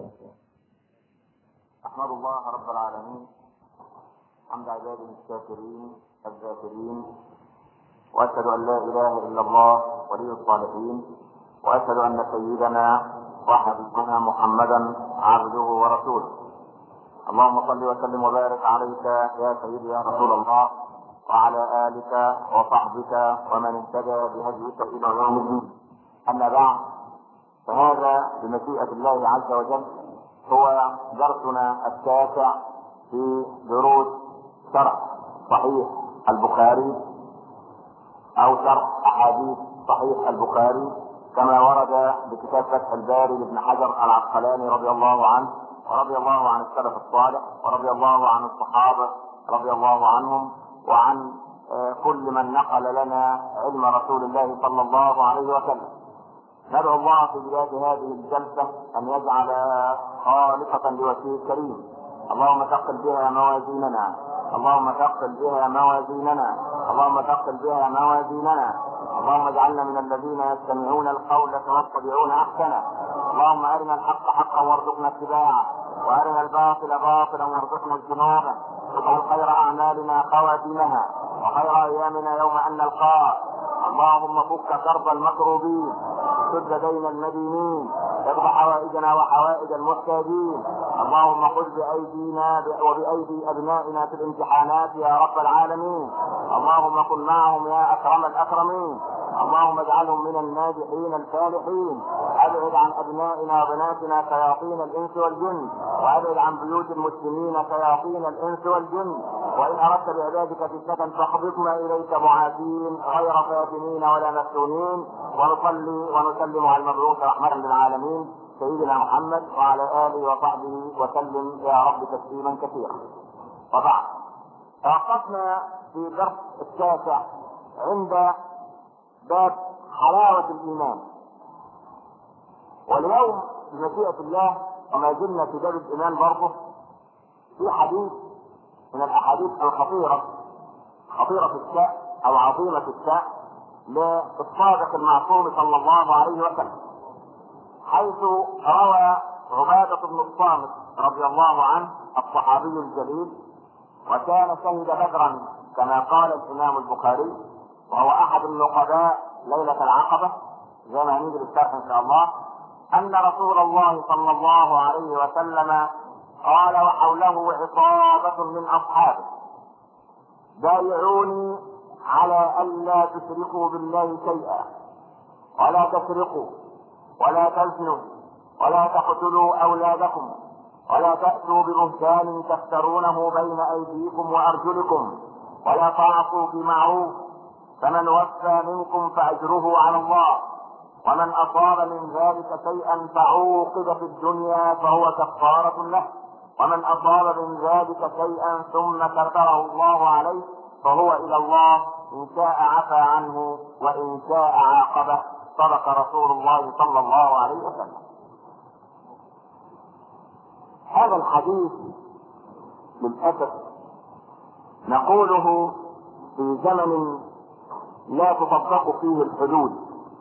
أحمد الله رب العالمين حمد عباده الشاكرين الذاكرين، وأشهد أن لا إله إلا الله ولي الصالحين، وأشهد أن سيدنا وحبيبنا محمدا عبده ورسوله. اللهم صل وسلم وبارك عليك يا سيدي يا رسول الله، وعلى آلك وصحبك ومن اهتدى بهديك إلى يوم الدين. أما بعد، فهذا بمشيئة الله عز وجل هو درسنا التاسع في دروس شرح صحيح البخاري أو شرح أحاديث صحيح البخاري كما ورد بكتاب فتح الباري لابن حجر العسقلاني رضي الله عنه، ورضي الله عن السلف الصالح، ورضي الله عن الصحابة رضي الله عنهم، وعن كل من نقل لنا علم رسول الله صلى الله عليه وسلم. ندعو الله في بداية هذه الجلسة أن يجعلها خالصة لوجهه الكريم. اللهم ثقل بها موازيننا، اللهم ثقل بها موازيننا، اللهم ثقل بها موازيننا. اللهم اجعلنا من الذين يستمعون القول فيتبعون أحسنه. اللهم أرنا الحق حقا وارزقنا اتباعه، وأرنا الباطل باطلا وارزقنا اجتنابه. واجعل خير أعمالنا خواتمها، وخير أيامنا يوم أن نلقاك. اللهم فك كرب المكروبين، سد دين المدينين، تقض حوائجنا وحوائج المحتاجين. اللهم خذ بأيدينا وبأيدي أبنائنا في الامتحانات يا رب العالمين. اللهم كن معهم يا أكرم الأكرمين. اللهم اجعلهم من الناجحين الفالحين. ابعد عن أبنائنا وبناتنا شياطين الإنس والجن، وابعد عن بيوت المسلمين شياطين الإنس والجن. وإن أردت بعبادك فتنة فاحبطنا إليك معافين غير فاتنين ولا مفتونين. ونصلي ونسلم على المبعوث رحمة للعالمين سيدنا محمد وعلى آله وصحبه وسلم يا رب تسليما كثيرا. وبعد، توقفنا في الدرس التاسع عند باب حلاوة الإيمان، واليوم بمشيئة الله وما زلنا في باب الإيمان برضه في حديث من الأحاديث الخطيرة، خطيرة الشأن أو عظيمة الشأن للصادق المعصوم صلى الله عليه وسلم، حيث روى عبادة بن الصامت رضي الله عنه الصحابي الجليل، وكان شهد بدرا كما قال الإمام البخاري، وهو أحد النقباء ليلة العقبة زي ما هنيجي بالشرح إن شاء الله، أن رسول الله صلى الله عليه وسلم قال وحوله عصابة من أصحابه: بايعوني على ألا تشركوا بالله شيئا، ولا تسرقوا، ولا تزنوا، ولا تقتلوا أولادكم، ولا تأتوا ببهتان تفترونه بين أيديكم وأرجلكم، ولا تعصوا في معروف، فمن وفى منكم فأجره على الله، ومن أصاب من ذلك شيئا فعوقب في الدنيا فهو كفارة له، ومن أصاب من ذلك شيئا ثم كفره الله عليه فهو إلى الله، إن شاء عفى عنه وإن شاء عاقبه. صدق رسول الله صلى الله عليه وسلم. هذا الحديث للأسف نقوله في زمن لا تطبق فيه الحدود،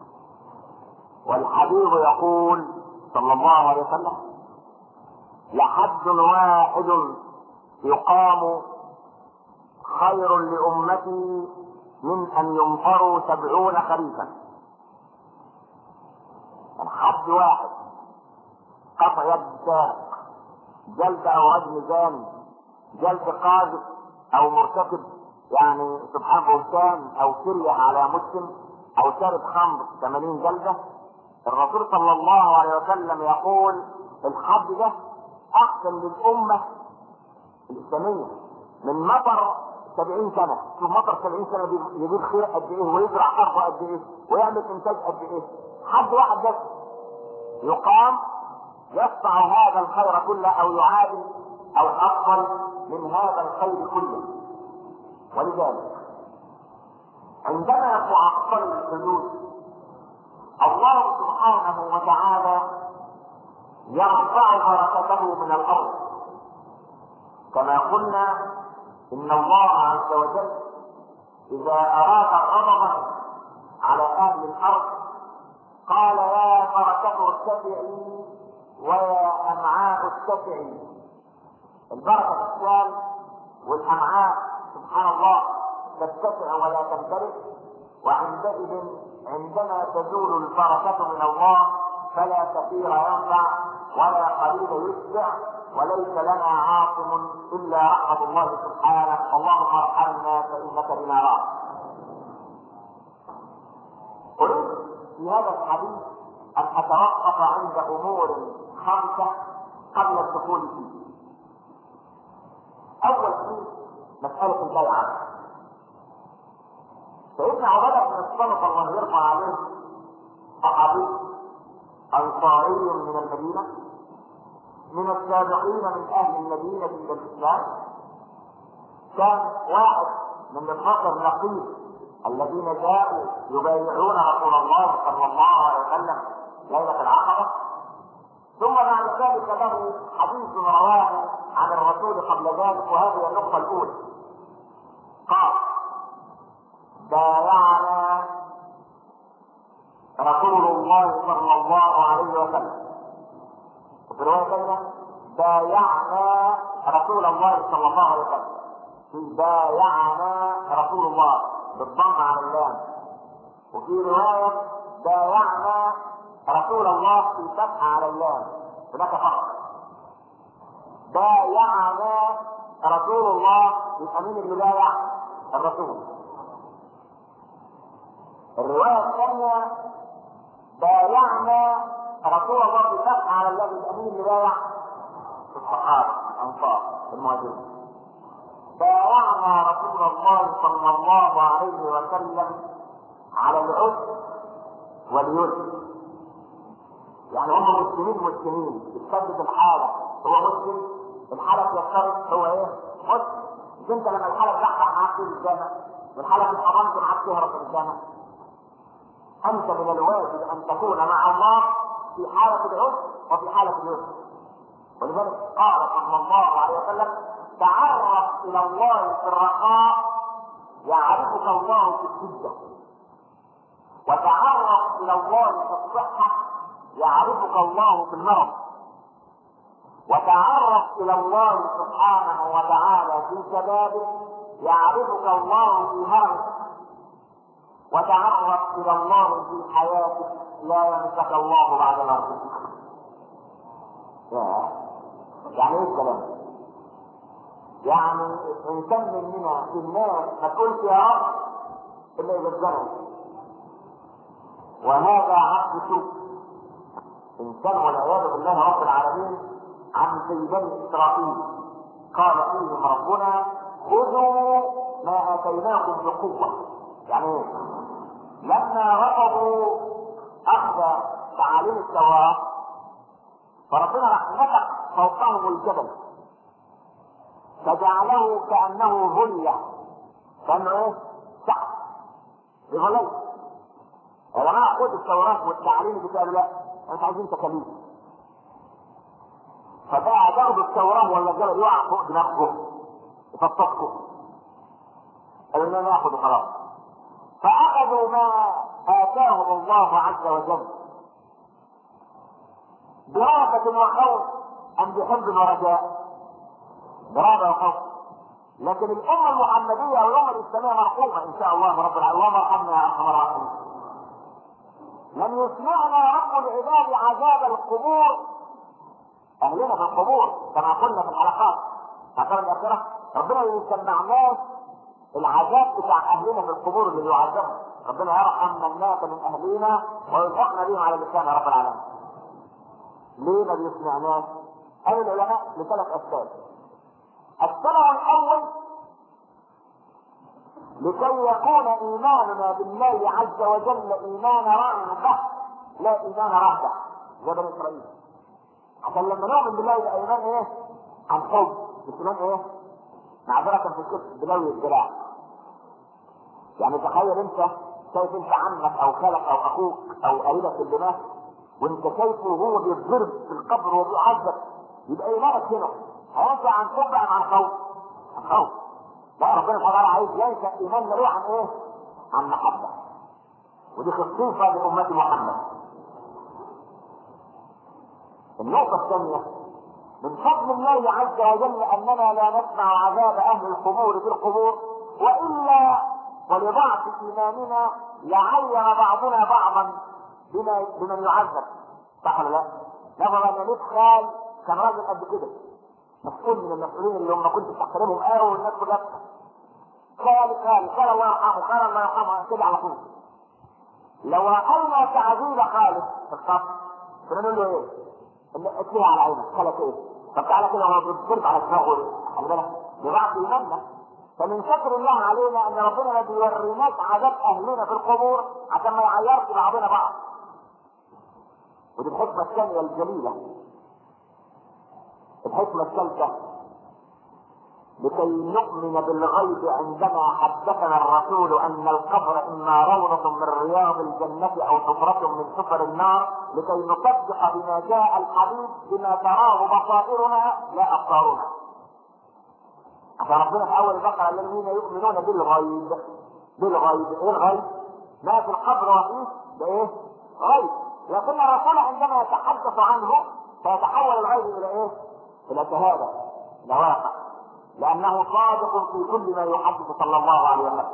والحبيب يقول صلى الله عليه وسلم: لحد واحد يقام خير لأمتي من أن ينفروا 70 خريفا. حد واحد قطع يد سارق، جلد أو رجم زاني، جلد قاذف أو مرتكب يعني سبحان بهتان أو سرية على مسلم أو شارب خمر 80 جلدة. الرسول صلى الله عليه وسلم يقول الحد ده أحسن للأمة الإسلامية من مطر 70 سنة. شوف مطر 70 سنة يجيب خير قد إيه، ويزرع أرض قد إيه، ويعمل إنتاج قد إيه. حد واحد بس يقام يصنع هذا الخير كله أو يعادل أو أفضل من هذا الخير كله. ولذلك عندما تعطل الحدود الله سبحانه وتعالى يرفع بركته من الأرض، كما قلنا إن الله عز وجل إذا أراد غضبا على أهل الأرض قال: يا بركة ارتفعي ويا أمعاء تتسع البركة تتسال والأمعاء سبحان الله تتسع ولا تمتلئ، وعندئذ عندما تزول البركة من الله فلا كثير ينفع ولا قليل يشبع، وليس لنا عاصم إلا رحمة الله سبحانه. اللهم ارحمنا فإنك بنا راحم. أريد في هذا الحديث أن أتوقف عند أمور 5 قبل الدخول فيه. أول شيء مسألة البيعة. سيدنا عبادة بن الصامت الله يرفع عليه صحابي أنصاري من المدينة، من السابقين من أهل المدينة إلى الإسلام، كان واحد من الفقر النقيب الذين جاءوا يبايعون رسول الله صلى الله عليه وسلم ليلة العقبة. ثم بعد ذلك له حديث رواه عن الرسول قبل ذلك، وهذه النقطة الأولى. قال: بايعنا رسول الله صلى الله عليه وسلم. وفي رواية ثانية: بايعنا رسول الله صلى الله عليه وسلم. في بايعنا رسول الله بالضم على اللام. وفي رواية: بايعنا رسول الله في فتح على اللام. هناك فرق. بايعنا رسول الله، يبقى مين اللي بايع؟ الرسول. الرواية الثانية: بايعنا رسول الله في فتح على اللام، يبقى مين اللي بايع؟ الصحابة الأنصار المهاجرين. بايعنا رسول الله صلى الله عليه وسلم على العسر واليسر. يعني هم مسلمين تثبت الحالة، هو مسلم الحالة تيسرت، هو ايه؟ مسلم. مش انت لما الحالة تزحف معاك في الجامع والحالة مش حرمت معاك تهرب من الجامع، انت من الواجب ان تكون مع الله في حالة العسر وفي حالة اليسر. ولذلك قال صلى الله عليه وسلم: تعرف الى الله في الرخاء يعرفك الله في الشدة، وتعرف الى الله في الصحة يعرفك الله في المرض، وتعرف الى الله سبحانه وتعالى في شبابك يعرفك الله في هرمك، وتعرف الى الله في حياتك لا ينسك الله بعد موتك. يعني ايه الكلام؟ يعني انسان مننا في الناس ما تقولش يا رب الا اذا اتزنق، وهذا عبد سوء. انسان والعياذ بالله رب العالمين عن سيدي اسرائيل قال فيهم ربنا: خذوا ما اتيناكم بقوه. يعني لما رفضوا اخذ تعاليم التوراه فربنا راح نفخ فوقهم الجبل فجعله كانه ظله، كانه ايه؟ سحب بظلال. يا جماعه خذوا التوراه والتعاليم دي، قالوا لا انت عايزين تكاليف. فبقى تاخدوا التوراه ولا الجبل يقع فوق دماغكم يفطسكم. قالوا لنا ناخذ خلاص. فاخذوا ما اتاهم الله عز وجل برهبة وخوف ام بحب ورجاء؟ برهبة وخوف. لكن الامه المحمديه والامه الاسلاميه مرحومه ان شاء الله رب العالمين. اللهم ارحمنا يا ارحم الراحمين. لم يسمعنا رب العباد عذاب القبور، اهلنا في القبور كما قلنا في الحلقات عشان الاخره، ربنا ما يسمعناش العذاب بتاع اهلنا في القبور اللي يعذبهم. ربنا يرحم من مات من اهلنا ويلحقنا بهم على لسان رب العالمين. ليه ما بيسمعناش؟ قال العلماء لثلاث اسباب. السبب الاول لكي يكون ايماننا بالله عز وجل ايمان رغبه لا ايمان رهبه زي بني اسرائيل. عشان لما نؤمن بالله يبقى ايمان ايه؟ عن حب، مش ايمان ايه؟ معذرة في الكتب بلوي الذراع. يعني تخيل انت شايف انت عمك او خالك او اخوك او قريبك اللي مات وانت شايفه وهو بيتضرب في القبر وبيعذب، يبقى ايمانك هنا هينفع عن حب ام عن خوف؟ عن خوف. لا، ربنا تعالى عايز ينشا ايماننا ليه عن ايه؟ عن محبه. ودي خصيصه لامه محمد. النقطه الثانيه من فضل الله عز وجل اننا لا نسمع عذاب اهل القبور في القبور، والا ولضعف ايماننا لعير بعضنا بعضا بمن يعذب، صح ولا لا؟ نظرا ان ليك خال كان راجل قد كده، مسؤول من المسؤولين اللي هم كنت تحترمهم قوي والناس كلها قال الله يرحمه، قال الله يرحمه كده على طول. لو راينا تعذيب خالد في القبر بنقول له ايه؟ اتليها على عينك، خلك ايه؟ طب تعالى كده وهو بيضرب على دماغه، خلي بالك بضعف ايماننا. فمن شكر الله علينا ان ربنا ما بيوريناش عذاب اهلنا في القبور عشان ما يعيرش بعضنا بعض. ودي الحكمه الثانيه الجليله. الحكمه الثالثه لكي نؤمن بالغيب عندما حدثنا الرسول ان القبر اما روضة من رياض الجنة او حفرة من حفر النار، لكي نصدق بما جاء الحديث بما تراه بصائرنا لا ابصارنا. عشان ربنا في اول البقرة الذين يؤمنون بالغيب. بالغيب ايه الغيب؟ ما في القبر وفيه ده ايه؟ غيب. لكن الرسول عندما يتحدث عنه فيتحول الغيب الى ايه؟ الى شهادة، الى واقع، لأنه صادق في كل ما يحدث صلى الله عليه وسلم.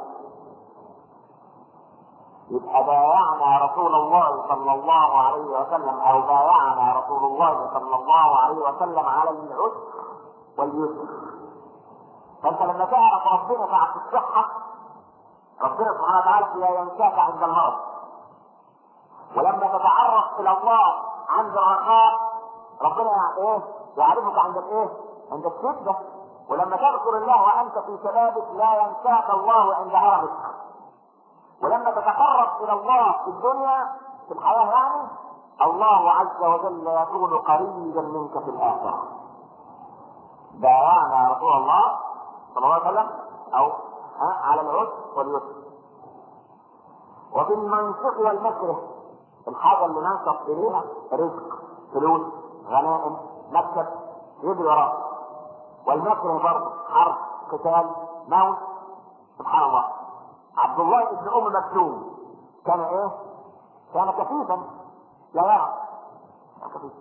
يبقى بايعنا رسول الله صلى الله عليه وسلم، أو بايعنا رسول الله صلى الله عليه وسلم على العسر واليسر. فأنت لما تعرف ربنا ساعة الصحة، ربنا سبحانه وتعالى لا ينساك عند المرض. ولما تتعرف إلى الله عند الرخاء ربنا يعرفك عند الايه؟ عند الشدة. ولما تذكر الله وانت في شبابك لا ينساك الله عند هرمك. ولما تتقرب الى الله في الدنيا في الحياة يعني الله عز وجل يكون قريبا منك في الآخرة. بايعنا رسول الله صلى الله عليه وسلم او على العسر واليسر. وفي المنشق والمكره، الحاجة اللي ننشط اليها رزق، فلوس، غنائم، مكسب يجري وراه. والمكره برضه حرب، قتال، موت. سبحان الله. عبد الله بن ام مكتوم كان ايه؟ كان كفيفا لا يرى، كان كفيفا.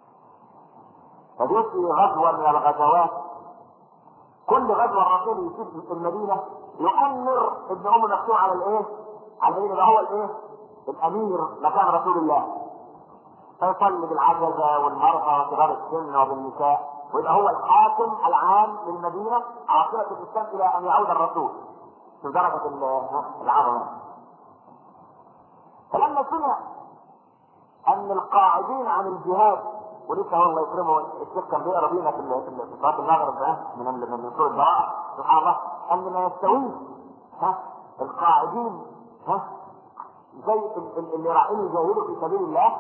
فجئت في غزوه من الغزوات، كل غزوه الرسول يسيب في المدينه يؤمر ابن ام مكتوم على الايه؟ على ايه؟ يبقى هو الايه؟ الامير مكان رسول الله، فيصلي بالعجزه والمرضى وكبار السن وبالنساء، ويبقى هو الحاكم العام للمدينه عاصمه الاسلام الى ان يعود الرسول في درجه العظمه. فلما سمع ان القاعدين عن الجهاد، ولسه هو الله يكرمه الشيخ كان بيقرا بينا في صلاه المغرب من سوره البراءه، سبحان الله، ان ما يستويش القاعدين زي اللي رايحين يجاهدوا في سبيل الله،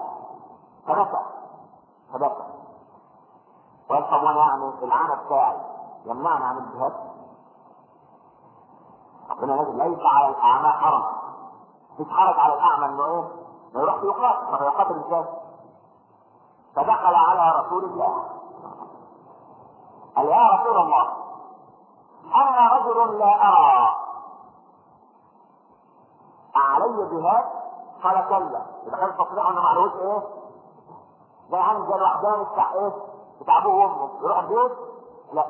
فبكى وقال طب وانا يعني العانى بتاعي يمنعني عن الجهاد؟ ربنا نازل ليس على الاعمى حرج، مفيش حرج على الاعمى انه ايه؟ ما يروح يقاتل، ما يقاتل ازاي؟ فدخل على رسول الله قال يا رسول الله انا رجل لا ارى علي جهاد؟ قال كلا. اذا كان تستطيع انه معلوش ايه؟ ده يعني زي الوحدان بتاع ايه؟ بتاع ابوه وامه يروح البيت؟ لا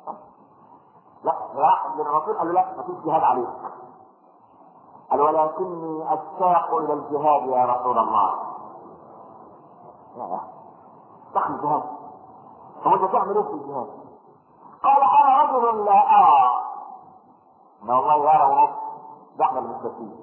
راح للرسول قال له لا مفيش جهاد عليك. قال ولكني اشتاق الى الجهاد يا رسول الله. لا تخل جهاد، هو انت تعمل ايه في الجهاد؟ قال انا رجل لا ارى. ما والله يرى ونص، ده احنا المستفيد.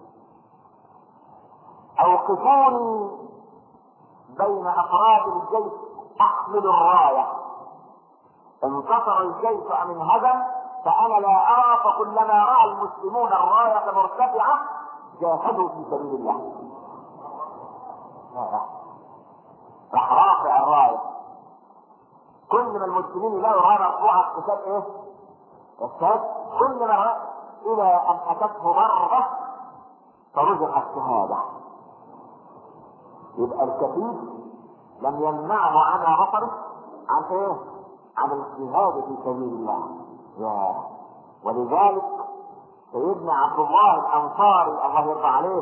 اوقفوني بين افراد الجيش احمل الرايه، انتصر الجيش ام انهزم فانا لا ارى، فكلما راى المسلمون الرايه مرتفعه جاهدوا في سبيل الله. راح رافع الرايه، كل ما المسلمين يلاقوا الرايه مرفوعه قتال ايه؟ الشهاد. كل ما رأى الى ان اتته مره فرزق الشهاده. يبقى الكفيف لم يمنعه عن بصره عن ايه؟ عن الجهاد في سبيل الله. ولذلك سيدنا عبد الله الانصاري الله يرضى عليه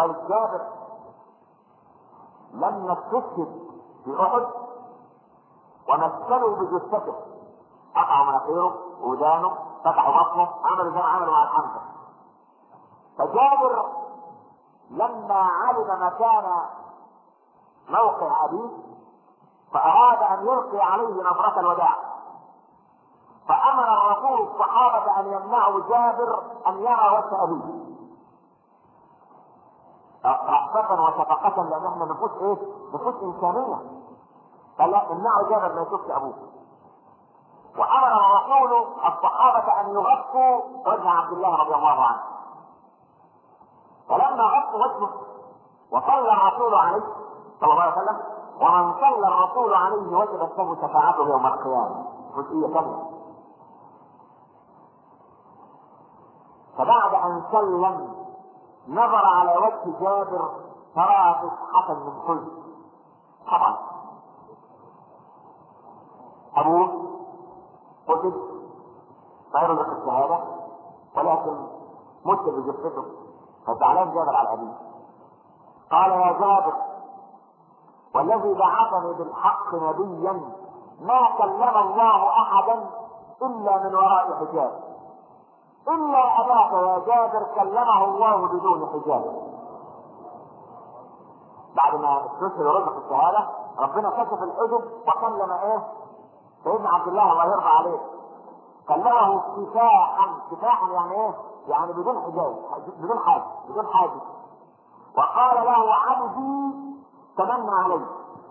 والجابر لما استشهد في احد ومثلوا بجثته، قطعوا مناخيره ودانه، فتحوا بطنه، عملوا زي ما عملوا مع الحمزه. فجابر لما علم مكان موقع ابيه فاراد ان يلقي عليه نظرة الوداع، فامر الرسول الصحابة ان يمنعوا جابر ان يرى وجه ابيه رأفة وشفقة، لان احنا نفوس ايه؟ نفوس انسانية. فلا امنعوا جابر ما يشوفش ابوه. وامر الرسول الصحابة ان يغطوا وجه عبد الله رضي الله عنه. فلما غطوا وجهه وصلى الرسول عليه صلى الله عليه وسلم، ومن صلى الرسول عليه وجبت له شفاعته يوم القيامة، جزئية ثانية. فبعد ان سلم نظر على وجه جابر ترى مسحة من حزن. طبعا ابوه قتل فيرزق الشهادة، ولكن مت بجثته، فزعلان جابر على ابيه. قال يا جابر والذي بعثني بالحق نبيا ما كلم الله احدا الا من وراء حجاب، الا اباك يا جابر كلمه الله بدون حجاب. بعد ما استشهد ورزق الشهاده ربنا كشف الحجب وكلم ايه؟ سيدنا عبد الله الله يرضى عليه، كلمه كفاحا يعني ايه؟ يعني بدون حجاب، بدون حاجز. وقال له عبدي تمنى علي.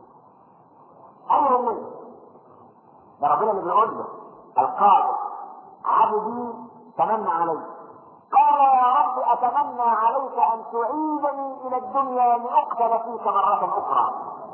امر منه ده ربنا اللي بيقول له القادر عبدي تمنى علي. قال يا رب اتمنى عليك ان تعيدني الى الدنيا لاقتل فيك مرة اخرى.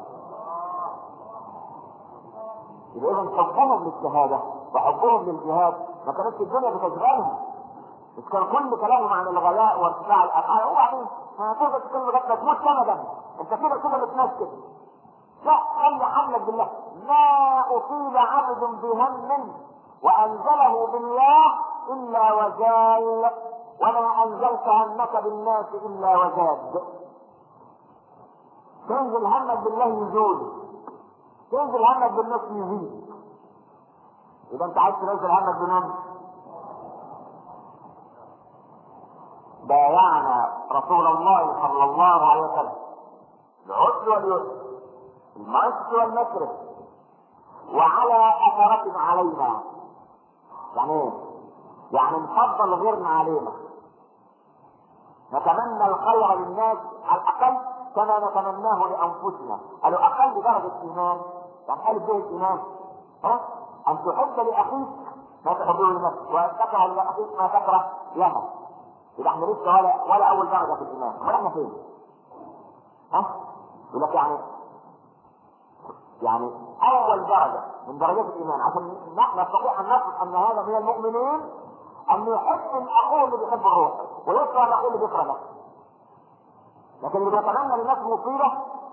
اذا حبهم للشهادة وحبهم للجهاد ما كانتش الدنيا بتشغلهم، مش كان كل كلامهم عن الغلاء وارتفاع الاسعار. وبعدين هتقدر تتكلم لغايه تموت كندا، انت كده بتنكد. لا، خلي حملك بالله. ما اصيب عبد بهم وانزله بالله الا وزال، وما انزلت همك بالناس الا وزاد. تنزل همك بالله يزول، تنزل همك بالناس يزيد. اذا انت عايز تنزل همك بمن؟ بايعنا رسول الله صلى الله عليه وسلم العسر واليسر، المعسر والمكر، وعلى اثرة علينا. يعني ايه؟ يعني نفضل غيرنا علينا، نتمنى الخير للناس على الاقل كما نتمناه لانفسنا. قالوا اقل درجة ايمان يعني الف به الايمان ان تحب لاخيك ما تحبه لنفسك، وان تكره لاخيك ما تكره لها. يبقى احنا لسه ولا اول درجه في الايمان، ولا احنا فين؟ يقول لك يعني اول درجه من درجات الايمان عشان نستطيع ان نصف ان هذا من المؤمنين ان يحب الاخوه اللي بيحب الروح ويكره الاخوه اللي بيكره نفسه. لكن اللي بيتمنى للناس مصيبه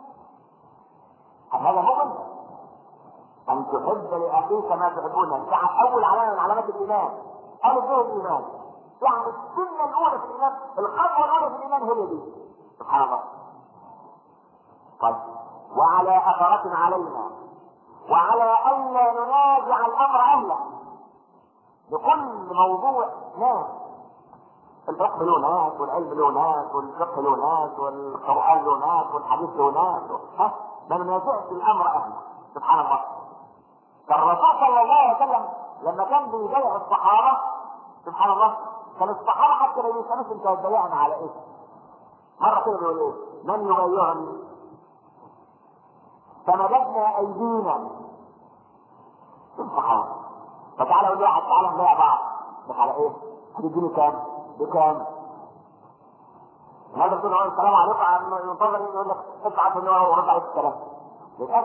هذا مؤمن. ان تحب لاخيك ما تحبون، انت اول علامه من علامات الايمان. الف به الايمان، يعني السنة الأولى في الإيمان، الخطوة الأولى في الإيمان هي دي. سبحان الله. طيب وعلى أثرة علينا، وعلى ألا ننازع الأمر أهله. لكل موضوع ناس، الفقه له ناس، والعلم له ناس، والفقه له ناس، والقرآن له ناس، والحديث له ناس. ما ننازعش الأمر أهله. سبحان الله. فالرسول صلى الله عليه وسلم لما كان بيبايع الصحابة سبحان الله كان الصحابة حتى لو يسألوش انت هتبايعنا على ايه؟ مرة كده بيقول ايه؟ من يبايعني؟ فمددنا ايدينا الصحابة. فتعالى يقول واحد تعالى نبايع بعض، بس على ايه؟ هتديني كام؟ بكام؟ هذا تقول له السلام عليكم، ينتظر يقول لك ادفع 1000 جنيه ورد عليك السلام. للأسف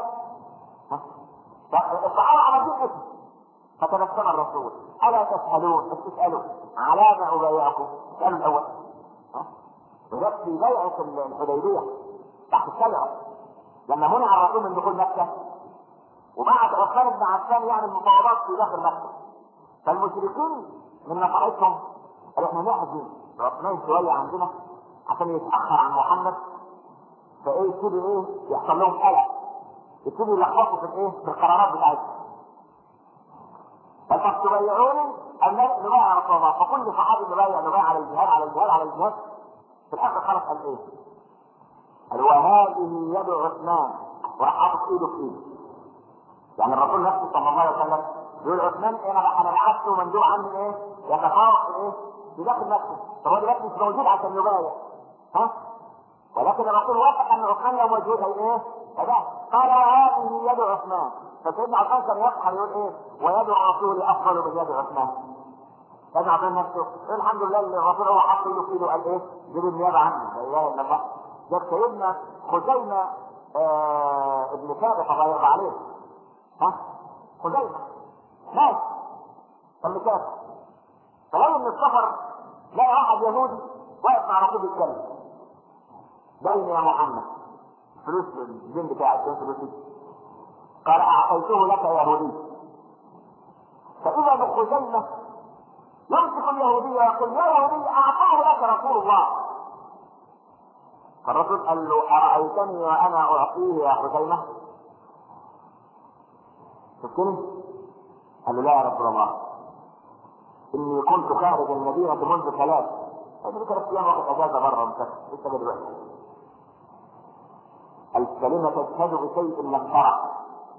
الصحابة عملوا اسم. فتبسم الرسول الا تسألون، بس تسألوا على ما ابايعكم؟ اسألوا الاول. وذلك في بيعة الحديبية تحت الشجرة لما منع الرسول من دخول مكة وبعت عثمان بن عفان يعني المفاوضات في داخل مكة، فالمشركين من نصيحتهم قالوا احنا نحزن عثمان شوية عندنا عشان يتأخر عن محمد، فايه كده ايه يحصل لهم قلق. يبتدوا يلخبطوا في الايه؟ في القرارات بتاعتهم. فقد تبايعوني ان نبايع على رسول الله، فكل صحابي نبايع على الجهاد على الجهاد على الجهاد. في الاخر خلص قال ايه؟ قال وهذه يد عثمان، وراح حاطط ايده في ايده. يعني الرسول نفسه صلى الله عليه وسلم يقول عثمان انا بعثته مندوب عني ايه؟ يتفاوض في ايه؟ في داخل نفسه. طب هو دلوقتي مش موجود عشان يبايع، ها؟ ولكن الرسول وافق ان عثمان لو موجود هي ايه؟ فده قال وهذه يد عثمان. فسيدنا عثمان كان يفخر يقول ايه؟ ويد الرسول افضل من يد عثمان. سيدنا عثمان نفسه الحمد لله اللي الرسول هو حط ايده في ايده وقال ايه؟ جيب النيابه عني، لا اله الا الله. ده سيدنا خزيمه ابن ثابت الله يرضى عليه. ها؟ خزيمه ماشي كان مسافر، فلو من السفر لقى واحد يهودي واقف مع رسول الكلب. بين يا محمد فلوس الدين بتاعك فين فلوسي؟ قال اعطيته لك يا يهودي. فاذا بخزيمه يمسك اليهودي ويقول يا يهودي اعطاه لك رسول الله. فالرسول قال له ارايتني وانا اعطيه يا خزيمه؟ شفتني؟ قال له لا يا رسول الله، اني كنت خارج المدينه منذ 3 ايام واخد اجازه بره ومسافر لسه جاي دلوقتي. الكلمه تشهد بشيء لم ترى.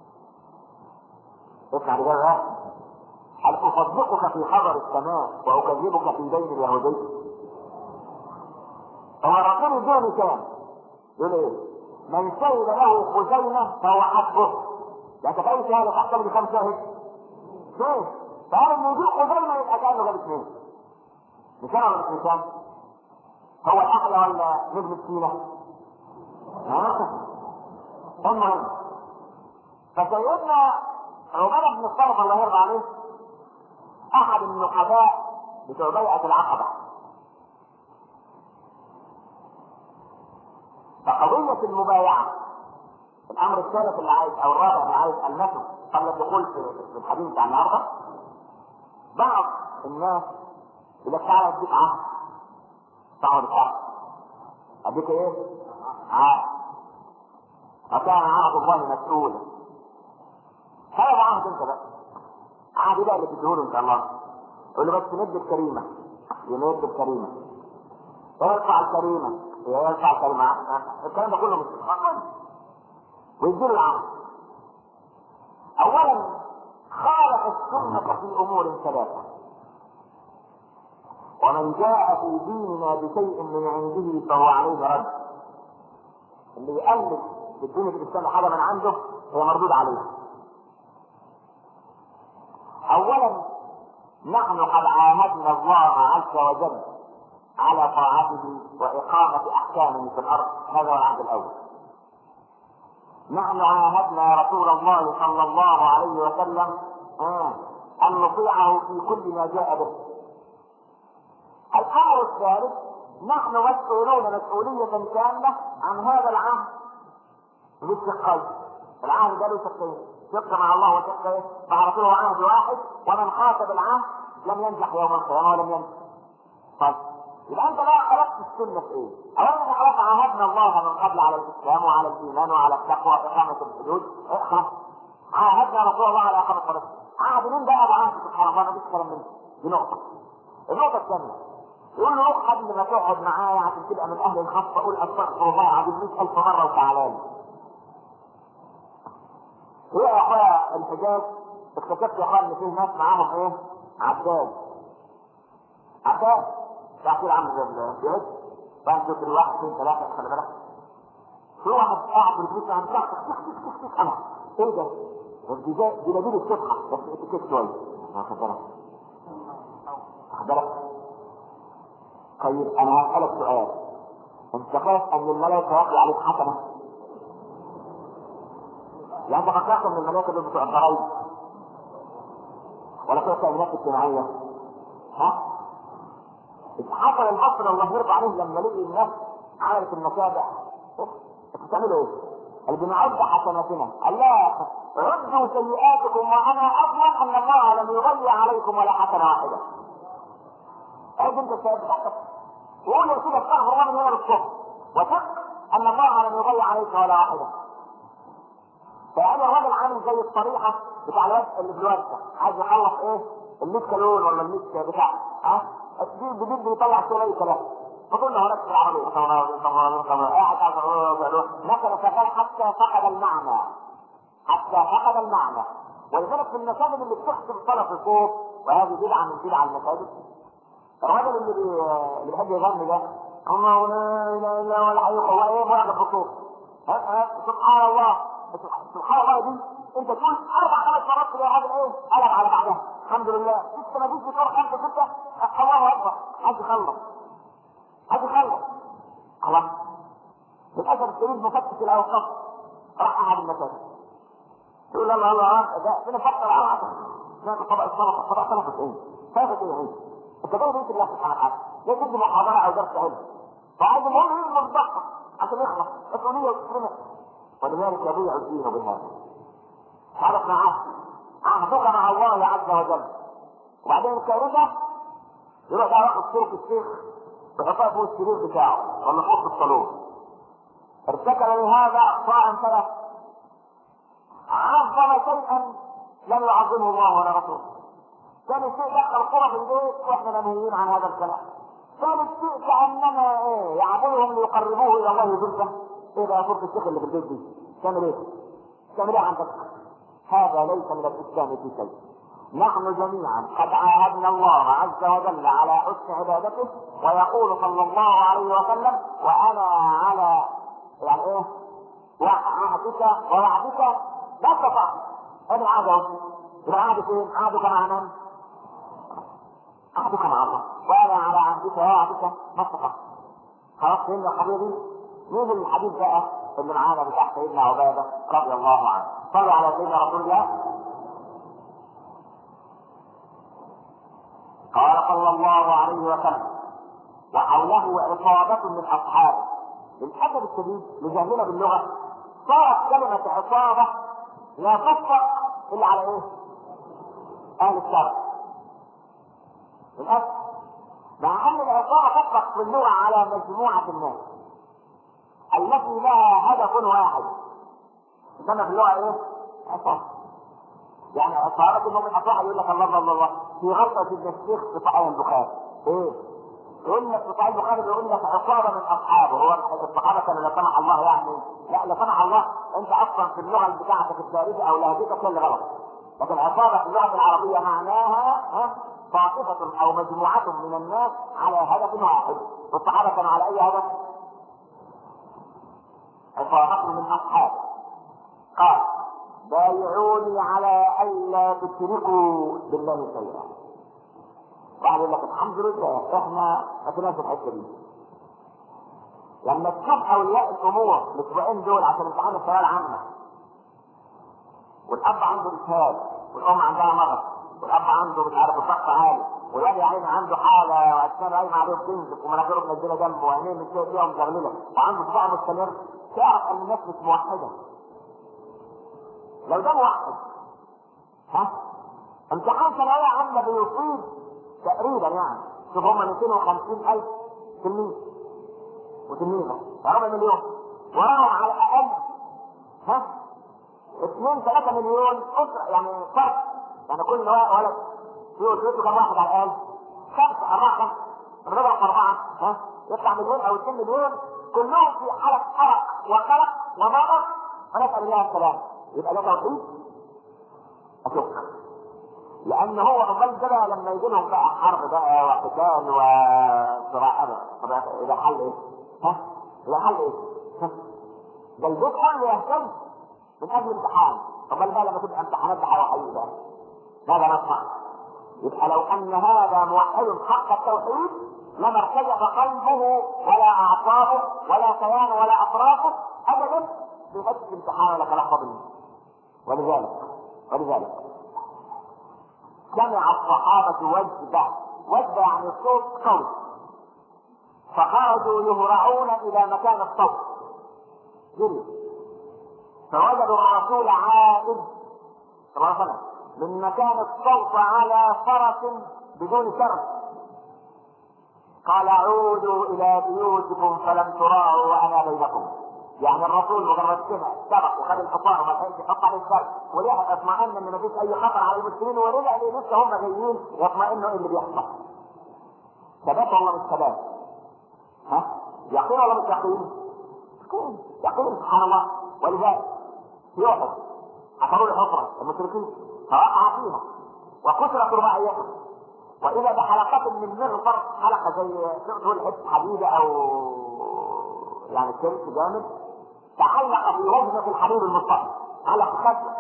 اسمع الاجابه. هل اصدقك في خبر السماء واكذبك في دين اليهودي؟ هو الرسول يديه مثال يقول ايه؟ من شهد له خزيمه فهو حسبه. لا تخيل شهاده تحتاج لكم شاهد؟ اثنين. فهل انه يجيب خزيمه يبقى كانه جاب 2. مثال ولا مش مثال؟ هو الاحلى ولا نجم السيره؟ المهم فسيدنا عبادة بن الصامت الله يرضى عليه احد النقباء بتوع بيعة العقبة. فقضية المبايعة الامر الثالث اللي عايز او الرابع اللي عايز المسه قبل الدخول في الحديث بتاع النهارده، بعض الناس يقول لك تعالى اديك عهد. تعالى بالشرط اديك ايه؟ عهد. وكان عهد الله مسؤولا. هذا عهد انت بقى. عهد ده اللي تديهوله ان شاء الله. يقول له بس مد الكريمه يمد الكريمه ويرفع الكريمه ويرفع الكريمه. الكلام ده كله مش ويديله العهد. اولا خالف السنه في امور 3. ومن جاء في ديننا بشيء من عنده فهو عليه رد. اللي يقلد في الدين الاسلام حاجه من عنده هو مردود عليه. اولا نحن قد عاهدنا الله عز وجل على طاعته واقامه احكامه في الارض. هذا هو العهد الاول. نحن عاهدنا رسول الله صلى الله عليه وسلم ان نطيعه في كل ما جاء به. الامر الثالث نحن مسؤولون مسؤوليه كامله عن هذا العهد بالشقين. العهد ده له شقين، شق مع الله وشق مع رسوله عهد واحد، ومن خاطب العهد لم ينجح يوم القيامه ولم ينجح. طيب يبقى انت بقى خلقت السنه في ايه؟ اولا احنا خلاص عاهدنا الله من قبل على الاسلام وعلى الايمان وعلى التقوى واقامه الحدود. خلاص عاهدنا رسول الله على اقامه الحدود. عهد مين بقى ابو عهد سبحان الله؟ ما فيش كلام منه. دي نقطه. النقطه الثانيه يقول له روح قبل ما تقعد معايا عشان تبقى من اهل الخاصه قول استغفر الله العظيم 100,000 مره وتعالى لي. ايه يا اخويا الحجاج اكتشفت يا اخويا ان فيه ناس معاهم ايه؟ عداد. عداد تعطيل عامل زي الجهاز. فانت شوف الواحد 2 3 خلي بالك. في واحد قاعد في البيت عم تك انا ايه ده؟ دي نبيل الصبحه بس اتكت شويه. واخد بالك؟ واخد بالك؟ طيب انا هسألك سؤال. انت خايف ان الملائكة يقضي عليك حسنة؟ يعني انت خايف من الملائكة اللي بتوع الضرايب ولا بتوع التأمينات الاجتماعية؟ ها؟ حصل الحصر الله يرضى عليه لما لقي الناس عملت المتابع. انتوا بتعملوا ايه؟ اللي بنعد حسناتنا قال لا ردوا سيئاتكم وانا اضمن ان الله لم يضيع عليكم ولا حسنة واحدة. عد انت سيئاتك وقول يا سيدي استغفر الله من هنا للصبح وثق ان الله لم يضيع عليك ولا واحده. فيعني الراجل عامل زي الطريحه بتاع الواد اللي في الورده، عايز يخلص ايه؟ ال100 كالون ولا ال100 بتاع، جديد بيطلع شويه اي كلام. فقلنا هناك في العربيه قاعد مثلا شغال حتى فقد المعنى، حتى فقد المعنى. ولذلك في المساجد اللي بتحسب صلاه الصوت، وهذه بدعه من بدع المساجد، الراجل اللي بيحب يغني ده الله لا اله الا هو الحي القيوم، هو ايه؟ معجب بالصوت. سبحان الله، سبحان الله دي انت تقول 4-5 مرات كده هذا ايه؟ قلب على بعضها الحمد لله، لسه ما فيش بتقول 5-6 الله اكبر، عايز يخلص عايز يخلص خلاص. للاسف الشديد مفتش الاوقاف راح قعد المساجد يقول الله الله ده فين فقط العرب طبق السلطه، طبق سلطه ايه؟ سلطه ايه هي؟ انت جاي بيت الله سبحانه وتعالى، جاي تدي محاضره او درس علم، فعايز المهم يجي مصدقه عشان يخلص مسؤوليه وتسلمه. ولذلك يبيع الدين بهذا. عرف معاه عهدك مع الله عز وجل. وبعدين الكارثه يروح بقى واخد صوره الشيخ ويحطها فوق السرير بتاعه ولا فوق الصالون. ارتكب لهذا اخطاء ثلاث. عظم شيئا لم يعظمه الله ولا رسوله. ثاني شيء دخل القرى في البيت واحنا منهيين عن هذا الكلام. ثالث شيء كانما ايه يعبدهم ليقربوه الى الله زلفى. ايه ده يا صوره الشيخ اللي في البيت دي؟ تعمل ايه؟ تعمل ايه عندك؟ هذا ليس من الاسلام في شيء. نحن جميعا قد عاهدنا الله عز وجل على حسن عبادته، ويقول صلى الله عليه وسلم وانا على يعني ايه؟ وعهدك ووعدك لا استطعت. هذا العهد يبقى عهد فين؟ عهدك مع من؟ عهدك مع الله. وانا على عهدك ووعدك ما استطعت. خلاص فهمنا يا حبيبي؟ مين الحديث بقى اللي معانا بتاع سيدنا عباده رضي الله عنه؟ صلوا على سيدنا رسول الله. قال صلى الله عليه وسلم وحوله عصابة من أصحابه. للأسف الشديد لجهلنا باللغة صارت كلمة عصابة لا تطلق إلا على إيه؟ أهل الشرع. للأسف مع أن العصابة تطلق في اللغة على مجموعة الناس التي لها هدف واحد، إنما في اللغة إيه؟ عصابة. يعني عصابة إنه من أصحابه يقول لك الله الله الله في غلطة ابن الشيخ في صحيح البخاري. إيه؟ يقول لك في صحيح البخاري بيقول لك عصابة من أصحابه. هو الصحابة كانوا لا سمح الله يعني؟ لا لا سمح الله. أنت أصلا في اللغة بتاعتك التاريخي أو لهجتك اللي غلط. لكن عصابة في اللغة العربية معناها طائفة أو مجموعة من الناس على هدف واحد. والصحابة كانوا على أي هدف؟ عصابة من أصحابه. قال بايعوني على ألا تشركوا بالله شيئا. واحد يقول لك الحمد لله احنا ما كناش في الحته دي. لما تشوف اولياء الامور الاسبوعين دول عشان امتحان الثانويه العامه، والاب عنده اسهال، والام عندها مرض، والاب عنده مش عارف الضغط عالي، والواد يا عيني عنده حاله واسنانه قايمه عليه بتنزف ومناخيره منزله جنبه وعينيه من شويه فيها مزغلله وعنده صداع مستمر، تعرف ان الناس مش موحده. لو ده موحد امتحان ثانويه عامه بيصيب تقريبا يعني شوف هم 250,000 تلميذ وتلميذه ربع مليون، وراهم على الاقل 2-3 مليون اسره يعني فرق. يعني كل ولد في اسرته كم واحد على الاقل؟ 5 نضرب 4 يطلع مليون او 2 مليون كلهم في حاله حرق وقلق ومرض ونسال الله السلامه. يبقى ده توحيد؟ اشك. لان هو امال ده بقى لما يجي لهم بقى حرب بقى وقتال وصراع الى حل ايه؟ الى حل ايه؟ ده البيت كله يهتم من اجل امتحان. امال بقى لما تبقى امتحانات بحوالي بقى ماذا نصنع؟ يبقى لو ان هذا موحد حق التوحيد لما ارتجف قلبه ولا اعصابه ولا كيانه ولا اطرافه ابدا بفتح امتحان ولا تلقى منه. ولذلك سمع الصحابة وجبة يعني صوت قوي، فخرجوا يهرعون إلى مكان الصوت جري، فوجدوا الرسول عائد صلى الله عليه وسلم من مكان الصوت على فرس بدون شر. قال عودوا إلى بيوتكم فلم تراعوا وأنا بينكم. يعني الرسول مجرد كده سبق وخد الحصان وما لحقش يحط عليه السبب ولحق اطمئن ان مفيش اي خطر على المسلمين ورجع لسه هم جايين يطمئنوا ايه اللي بيحصل. ثبات ولا مش ثبات؟ ها؟ يقين ولا مش يقين؟ يقين سبحان الله. ولذلك في احد حفروا له حفره المشركين فوقع فيها وكسرت رباعيته، واذا بحلقات من مغفر، حلقه زي تقول حته حديده او يعني سلك جامد، تعلق في وجنه الحبيب المصطفى على خشبه،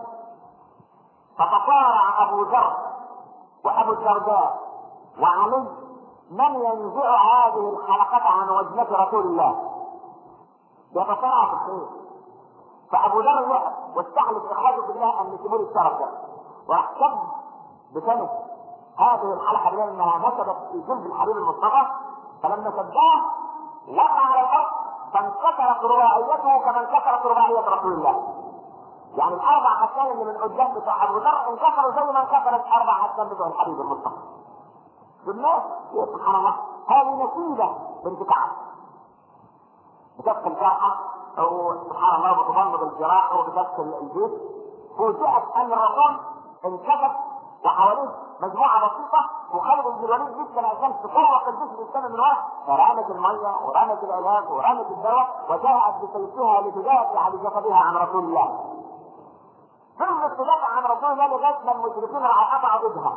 فتصارع ابو ذر وابو الدرداء وعلي من ينزع هذه الحلقات عن وجنه رسول الله، يتصارع في الخير. فابو ذر وقف واستحلف اخراجه بالله ان يسيبوا لي الشرف ده، واحتج بسنه هذه الحلقه بما انها نسبت في جلد الحبيب المصطفى، فلما شداه وقع على الارض فانكسرت رباعيته كما انكسرت رباعيه رسول الله. يعني الاربع حسان اللي من قدام بتوع ابو ذر انكسروا زي ما انكسرت اربع حسان بتوع الحبيب المصطفى. بالله سبحان الله. هذه نتيجه بنت كعب بتدخل جرحه او سبحان الله بتضم بالجراح وبتدخل الجيش، فوجئت ان الرسول انكسر وحواليه مجموعه بسيطه، وخالد بن الوليد جدا عشان تفوق الجيش الاسلامي من ورا، فرمت الميه ورمت العلاج ورمت الدواء وجاءت بسيفها لتدافع بجسدها عن رسول الله. فضلت تدافع عن رسول الله لغايه ما المشركين راحوا قطعوا ايدها.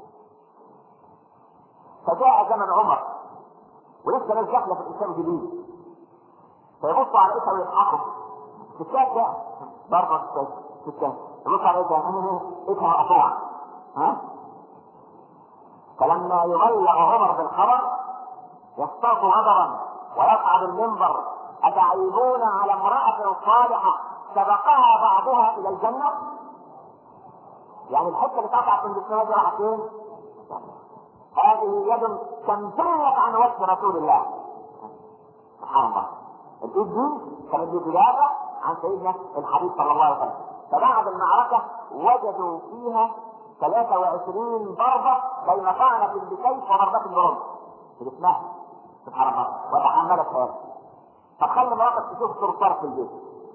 فجاء زمن عمر ولسه ناس داخله في الاسلام جديد، فيبصوا على ايدها ويضحكوا. ستات ده برضه ستات يبصوا على ايدها مقطوعه. ها؟ فلما يبلغ عمر بالخبر يصطاد غضبا ويصعد المنبر: أتعيبون على امرأة صالحة سبقها بعضها إلى الجنة؟ يعني الحتة اللي قطعت من جسمها دي راحت فين؟ هذه يد تمتلك عن وجه رسول الله. سبحان الله. الإيد دي كانت بتدافع عن سيدنا الحبيب صلى الله عليه وسلم. فبعد المعركة وجدوا فيها 23 ضربة بين طعنة بسيف وضربة برمح في جسمها. سبحان الله. وتحملت هذا. فتخلي مواقف تشوف صرصار في البيت.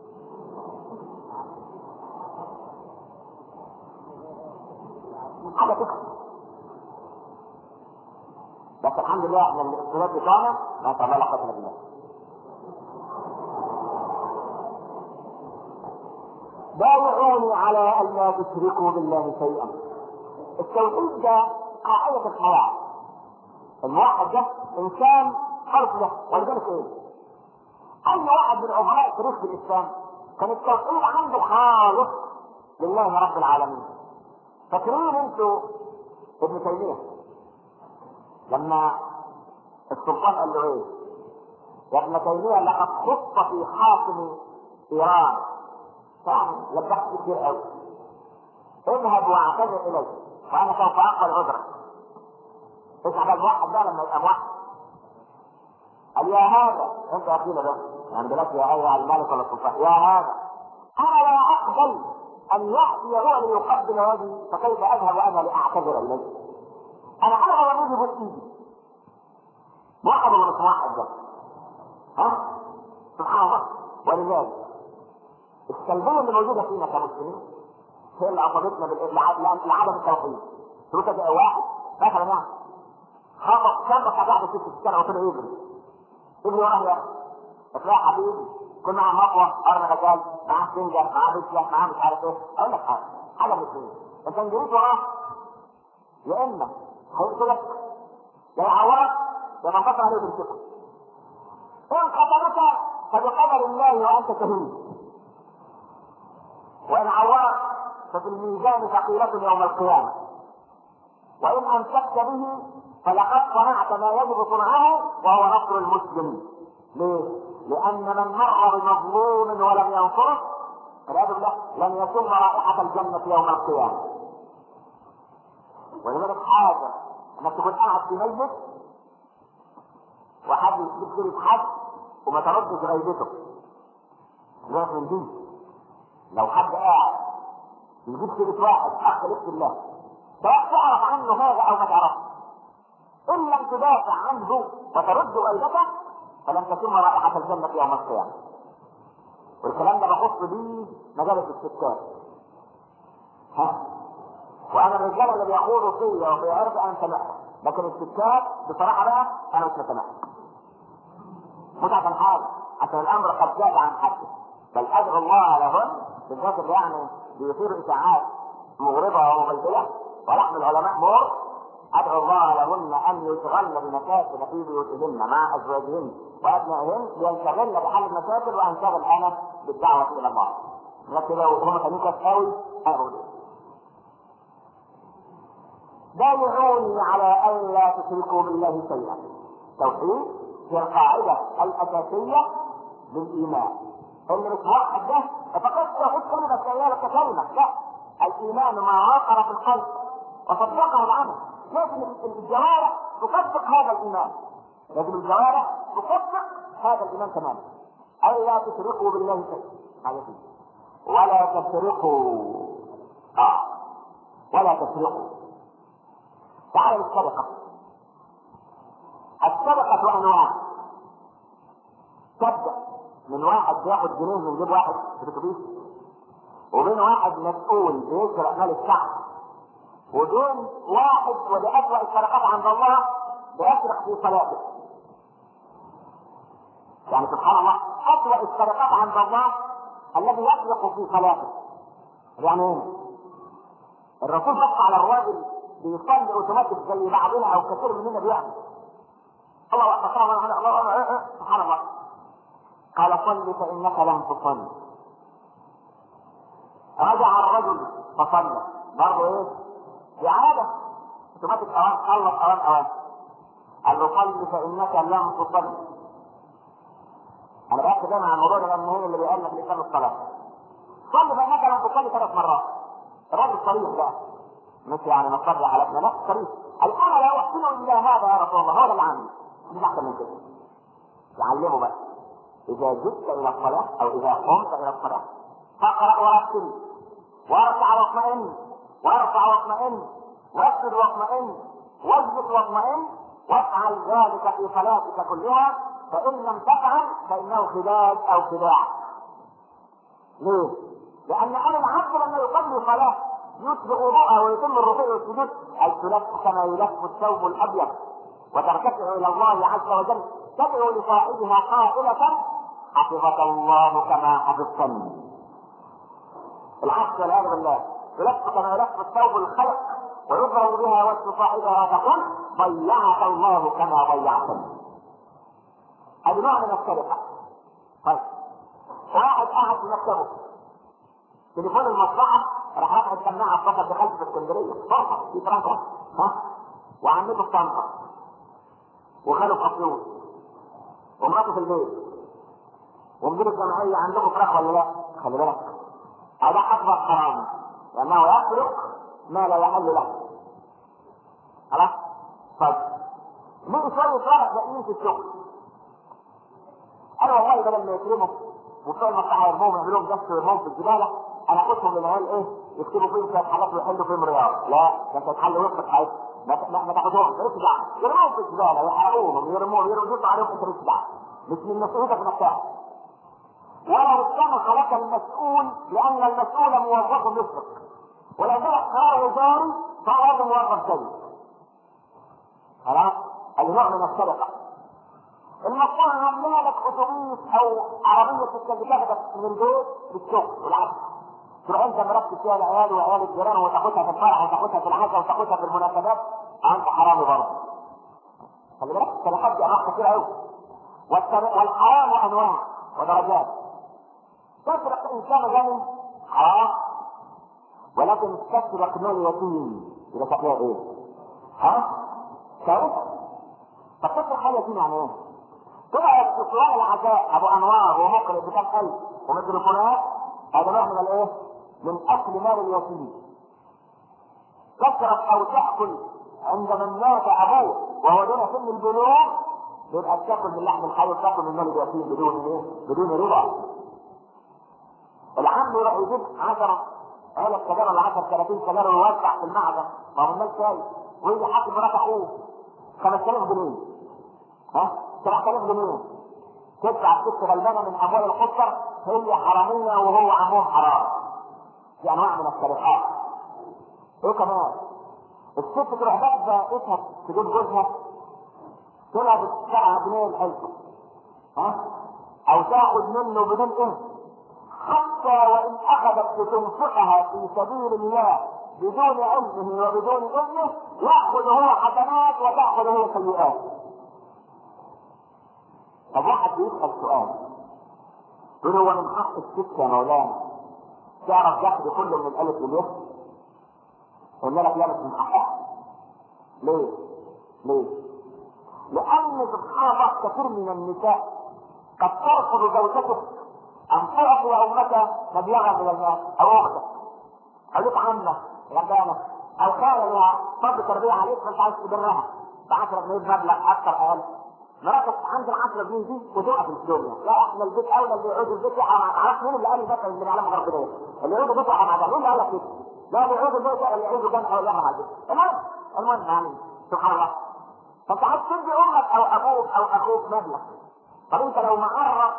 حاجة تكفي. بس الحمد لله احنا الاستعداد بتاعنا ما شاء الله لا قوة الا بالله. بايعوني على ان لا تشركوا بالله شيئا. التوحيد ده قاعدة الحياة. الموحد ده انسان خلق له. ولذلك ايه؟ اي واحد من عظماء تاريخ الاسلام كان التوحيد عنده خالص لله رب العالمين. فاكرين انتوا ابن تيمية لما السلطان قال له ايه؟ يا ابن تيمية لقد خط في حاكم ايران فعلا لبخت كتير قوي، اذهب واعتذر اليه وانا سوف اقبل عذرك. اسمع الواحد ده لما يبقى موحد قال: يا هذا انت يا اخينا ده يعني بلاك يا ايها الملك ولا السلطان، يا هذا انا لا اقبل ان ياتي هو ليقبل يدي فكيف اذهب انا لاعتذر اليه؟ انا ارغب ان يجي ايدي. موحد ولا مش موحد ده؟ ها؟ سبحان الله. ولذلك السلبيه اللي موجوده فينا كمسلمين هي اللي اصابتنا لعدم التوحيد. تقول كده واحد مثلا يعني خبط شاب قاعد في الشارع وطلع يجري وراه يا اخي يا حبيبي كنا مع مطوه ارنا غزال معاه سنجر معاه بسله معاه مش عارف ايه. اقول لك حاجه من اثنين: انت جريت وراه يا اما هيقتلك يا يعورك يا منقطع عليه وتمسكه. ان قتلك فبقدر الله وانت شهيد، وان عورك ففي الميزان ثقيلة يوم القيامة، وان امسكت به فلقد صنعت ما يجب صنعه وهو نصر المسلم. ليه؟ لان من مر بمظلوم ولم ينصره والعياذ بالله لن يشم رائحة الجنة يوم القيامة. ولذلك حاجة انك تكون قاعد في مجلس وحد يجيب سيرة حد وما تردش غيبته. لذلك من دي لو حد قاعد يجيب سيرة واحد حق لك الله سواء تعرف عنه هذا او ما تعرفه، ان لم تدافع عنه وترد غيبته فلن تتم رائحة الجنة يوم القيامة. والكلام ده بخص بيه مجالس الستات. ها؟ وانا الرجاله اللي بيخوضوا فيا وفي عرض انا مسامحهم، لكن الستات بصراحه بقى انا مش مسامحهم. مش عشان حاجه، عشان الامر قد زاد عن حده. بل ادعو الله لهن بالذات اللي يعني بيثير اشاعات مغرضه ومبلبله ولحم العلماء مر. ادعو الله لهن ان يشغلن بمشاكل في بيوتهن مع ازواجهن وابنائهن لينشغلن بحل المشاكل وانشغل انا بالدعوه الى الله. لكن لو هم كانوا قوي انا بقول بايعوني على الا تشركوا بالله شيئا. توحيد هي القاعده الاساسيه للايمان. اللي مش موحد ده فقط توحيد كلمه كلمه كلمه، لا، الايمان ما وقر في القلب وصدقه العمل. لازم الجوارح تصدق هذا الايمان، لازم الجوارح تصدق هذا الايمان تماما. الا تشركوا بالله شيئا ولا تسرقوا. ولا تسرقوا. تعالوا السرقة. السرقة أنواع. تبدأ من واحد بياخد جنيه من جيب واحد في الاتوبيس، وبين واحد مسؤول بيسرق مال الشعب، وبين واحد ودي أسوأ السرقات عند الله بيسرق في صلاته. يعني سبحان الله أسوأ السرقات عند الله الذي يسرق في صلاته. يعني ايه؟ الرسول بص على الراجل بيصلي اوتوماتيك زي بعضنا او كثير مننا بيعمل. الله اكبر الله سبحان الله. قال صل فانك لم تصل. رجع الرجل فصلى برضه ايه؟ بعاده اوتوماتيك اوان خلص اوان. قال له صل فانك لم تصل. انا بحكي دايما عن الموضوع ده لان هو اللي بيقال لك لسان الصلاه. صل فانك لم تصل 3 مرات. الراجل صريح بقى، مش يعني نصلي على ابننا، لا صريح. انا لا احسن الا هذا يا رسول الله، هو ده العامل مش احسن من كده. يعلمه بقى اذا جئت الى الصلاه او اذا قمت الى الصلاه فاقرا ورتل واركع واطمئن وارفع واطمئن واسجد واطمئن واجلس واطمئن وافعل ذلك في صلاتك كلها، فان لم تفعل فانه خداج او خداع. ليه؟ لان انا العبد لما يصلي صلاه يسبغ وضوءه ويتم الركوع والسجود اي تلف كما يلف الثوب الابيض وترتفع الى الله عز وجل، تدعو لصاحبها قائله حفظك الله كما حفظتني. العكس والعياذ بالله، تلف كما يلف الثوب الخلق ويضرب بها وجه صاحبها تقول ضيعك الله كما ضيعتني. هذا نوع من السرقه. طيب واحد قاعد في مكتبه تليفون المصلحه راح رافع السماعه اتصل بخلف في اسكندريه فرصه في فرنسا وعمته في طنطا وخاله في اسيوط ومراته في البيت ومدير الجمعيه عندكم فراخ ولا لا؟ خلي بالك هذا اكبر حرام لانه يسرق ما لا يحل له. خلاص؟ طيب ليه شويه فرق باقيين في الشغل؟ انا والله بدل ما يكرموا وبتوع المصلحه يرموهم يعملوا لهم دش ويرموهم في الزباله انا اخدهم للعيال ايه يكتبوا فيهم شويه حاجات ويحلوا فيهم رياض. لا ده انت تحل وسط حياتك ما تاخدهمش مالكش دعوه، يرموهم في الزباله يحرقوهم يرموهم يردوا عليهم انت مالكش دعوه، مش من مسؤوليتك نفسها. ولو سمح لك المسؤول لان المسؤول موظف مثلك ولو جالك قرار وزاري فهو موظف زيك. خلاص؟ النوع من السرقه. المفروض عاملين لك اتوبيس او عربيه تاخدك من البيت للشغل والعكس، تروح انت مركز فيها العيال وعيال الجيران وتاخدها في الفرح وتاخدها في العزاء وتاخدها في المناسبات، انت حرامي برضه. خلي بالك السرقات دي انواع كتير قوي، والحرام انواع ودرجات. تسرق انسان غني حرام، ولكن تسرق مال يتيم يبقى شكلها ايه؟ كارثه. طب تسرق حاجه يتيم يعني ايه؟ طلع السكران العزاء ابو انوار ومقرئ بكام الف وميكروفونات، هذا نوع من الايه؟ من اكل مال اليتيم. تشرب او تاكل عند من مات ابوه وهو دون سن البلوغ يبقى تاكل من لحم الحي وتاكل من مال اليتيم بدون ايه؟ بدون رضا. العم يروح يجيب 10 علب سجاير ولا 10 30 سجاير ويوزع في المعدن، ما هو الناس شايف، ويجي حاكم مرات اخوه 5000 جنيه 7000 جنيه تدفع الست غلبانه من اموال القصر هي حراميه وهو عمهم حرام. دي انواع من السرقات. ايه كمان؟ الست تروح داخله بيتها تجيب جوزها تلعب ب7 جنيه الحلقه، ها؟ او تاخذ منه بدون اذن، حتى وان اخذت لتنفقها في سبيل الله بدون علمه وبدون اذنه، ياخذ هو حسنات وتاخذ هي سيئات. طب واحد بيسال سؤال يقول هو من حق الست يا مولانا تعرف دخل كله من الالف للياء؟ قلنا لك لا، مش من حقها. ليه؟ لان سبحان الله كثير من النساء قد ترفض زوجته ان تعطي امك مبلغا من المال، او اختك، او لك عمه غلبانه، او خاله لها فرض تربيه عليك فانت عايز تبرها ب 10 جنيه مبلغ اكثر اقل. مراتك عند ال 10 جنيه دي وتقف في الدنيا، لا احنا البيت اولى اللي يعود البيت ما تعرفش مين اللي قال البيت اللي بيعلمه غير ربنا، اللي يعود البيت على مين اللي قال لك كده؟ لا اللي يعود البيت اللي يعود جنب او يحرم على البيت. المهم يعني سبحان الله. فانت عايز تدي امك او ابوك او اخوك مبلغ، طب انت لو معرض